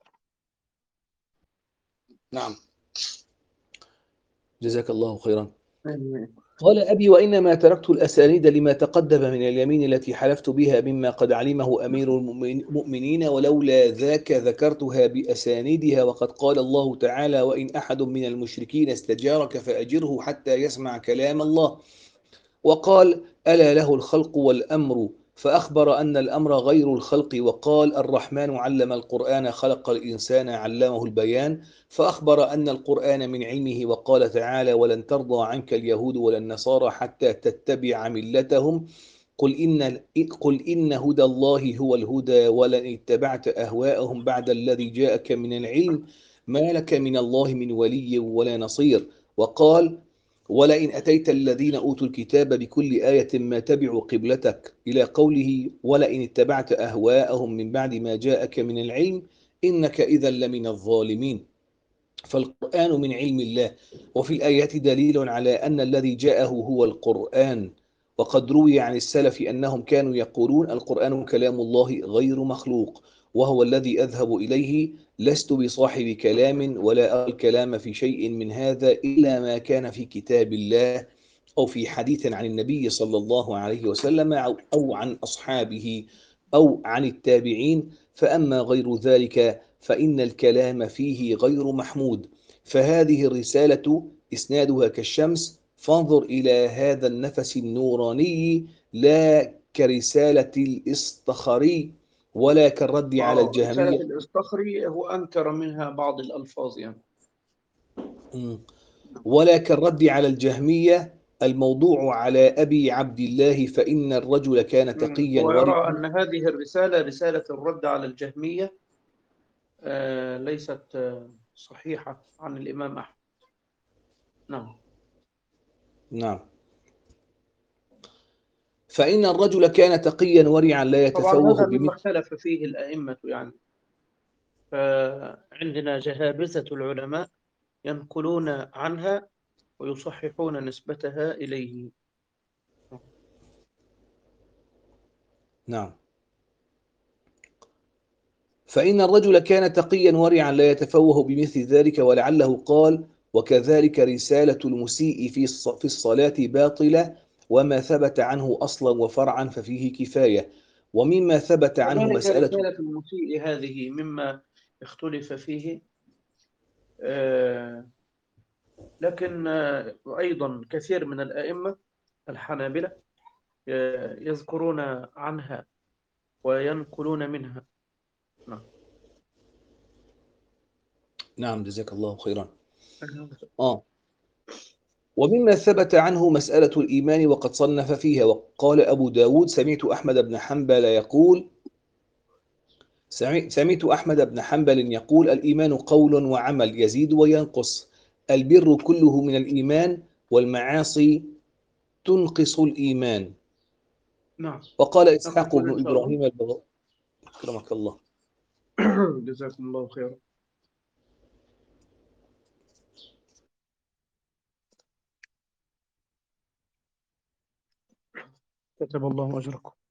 نعم جزاك الله خيرا. آمين. قال أبي وإنما تركت الأسانيد لما تقدم من اليمين التي حلفت بها مما قد علمه أمير المؤمنين ولولا ذاك ذكرتها بأسانيدها. وقد قال الله تعالى وإن أحد من المشركين استجارك فأجره حتى يسمع كلام الله. وقال ألا له الخلق والأمر فأخبر أن الأمر غير الخلق. وقال الرحمن علم القرآن خلق الإنسان علمه البيان فأخبر أن القرآن من علمه. وقال تعالى ولن ترضى عنك اليهود ولا النصارى حتى تتبع ملتهم قل إن, قل إن هدى الله هو الهدى ولن اتبعت أهواءهم بعد الذي جاءك من العلم ما لك من الله من ولي ولا نصير. وقال ولئن أتيت الذين أوتوا الكتاب بكل آية ما تبعوا قبلتك إلى قوله ولئن اتبعت أهواءهم من بعد ما جاءك من العلم إنك إذا لمن الظالمين. فالقرآن من علم الله. وفي الآيات دليل على أن الذي جاءه هو القرآن. وقد روي عن السلف أنهم كانوا يقولون القرآن كلام الله غير مخلوق وهو الذي أذهب إليه لست بصاحب كلام ولا أرى الكلام في شيء من هذا إلا ما كان في كتاب الله أو في حديث عن النبي صلى الله عليه وسلم أو عن أصحابه أو عن التابعين فأما غير ذلك فإن الكلام فيه غير محمود. فهذه الرسالة إسنادها كالشمس فانظر إلى هذا النفس النوراني لا كرسالة الإصطخري ولا كالرد على رسالة الجهمية. الإصطخري هو أنكر منها بعض الألفاظ يعني. ولا كالرد على الجهمية الموضوع على أبي عبد الله فإن الرجل كان تقيا ويرى أن هذه الرسالة رسالة الرد على الجهمية آه ليست آه صحيحة عن الإمام أحمد. نعم. نعم فإن الرجل كان تقيا ورعا لا طبعا يتفوه هذا مما بمثل. اختلف فيه الأئمة يعني. فعندنا جهابذة العلماء ينقلون عنها ويصححون نسبتها إليه. نعم فإن الرجل كان تقيا ورعا لا يتفوه بمثل ذلك ولعله قال وكذلك رسالة المسيء في في الصلاة باطلة وما ثبت عنه أصلا وفرعا ففيه كفاية. ومما ثبت عنه كذلك مسألة. رسالة المسيء هذه مما اختلف فيه آه لكن آه أيضا كثير من الأئمة الحنابلة آه يذكرون عنها وينقلون منها. نعم. نعم جزاك الله خيرا. آه ومما ثبت عنه مسألة الإيمان وقد صنف فيها. وقال أبو داود سمعت أحمد بن حنبل يقول سمعت أحمد بن حنبل يقول الإيمان قول وعمل يزيد وينقص البر كله من الإيمان والمعاصي تنقص الإيمان. نعم. وقال إسحاق نقول بن إن شاء الله. إبراهيم البغ... أكرمك الله. جزاكم الله خيرا. كتب الله أجركم.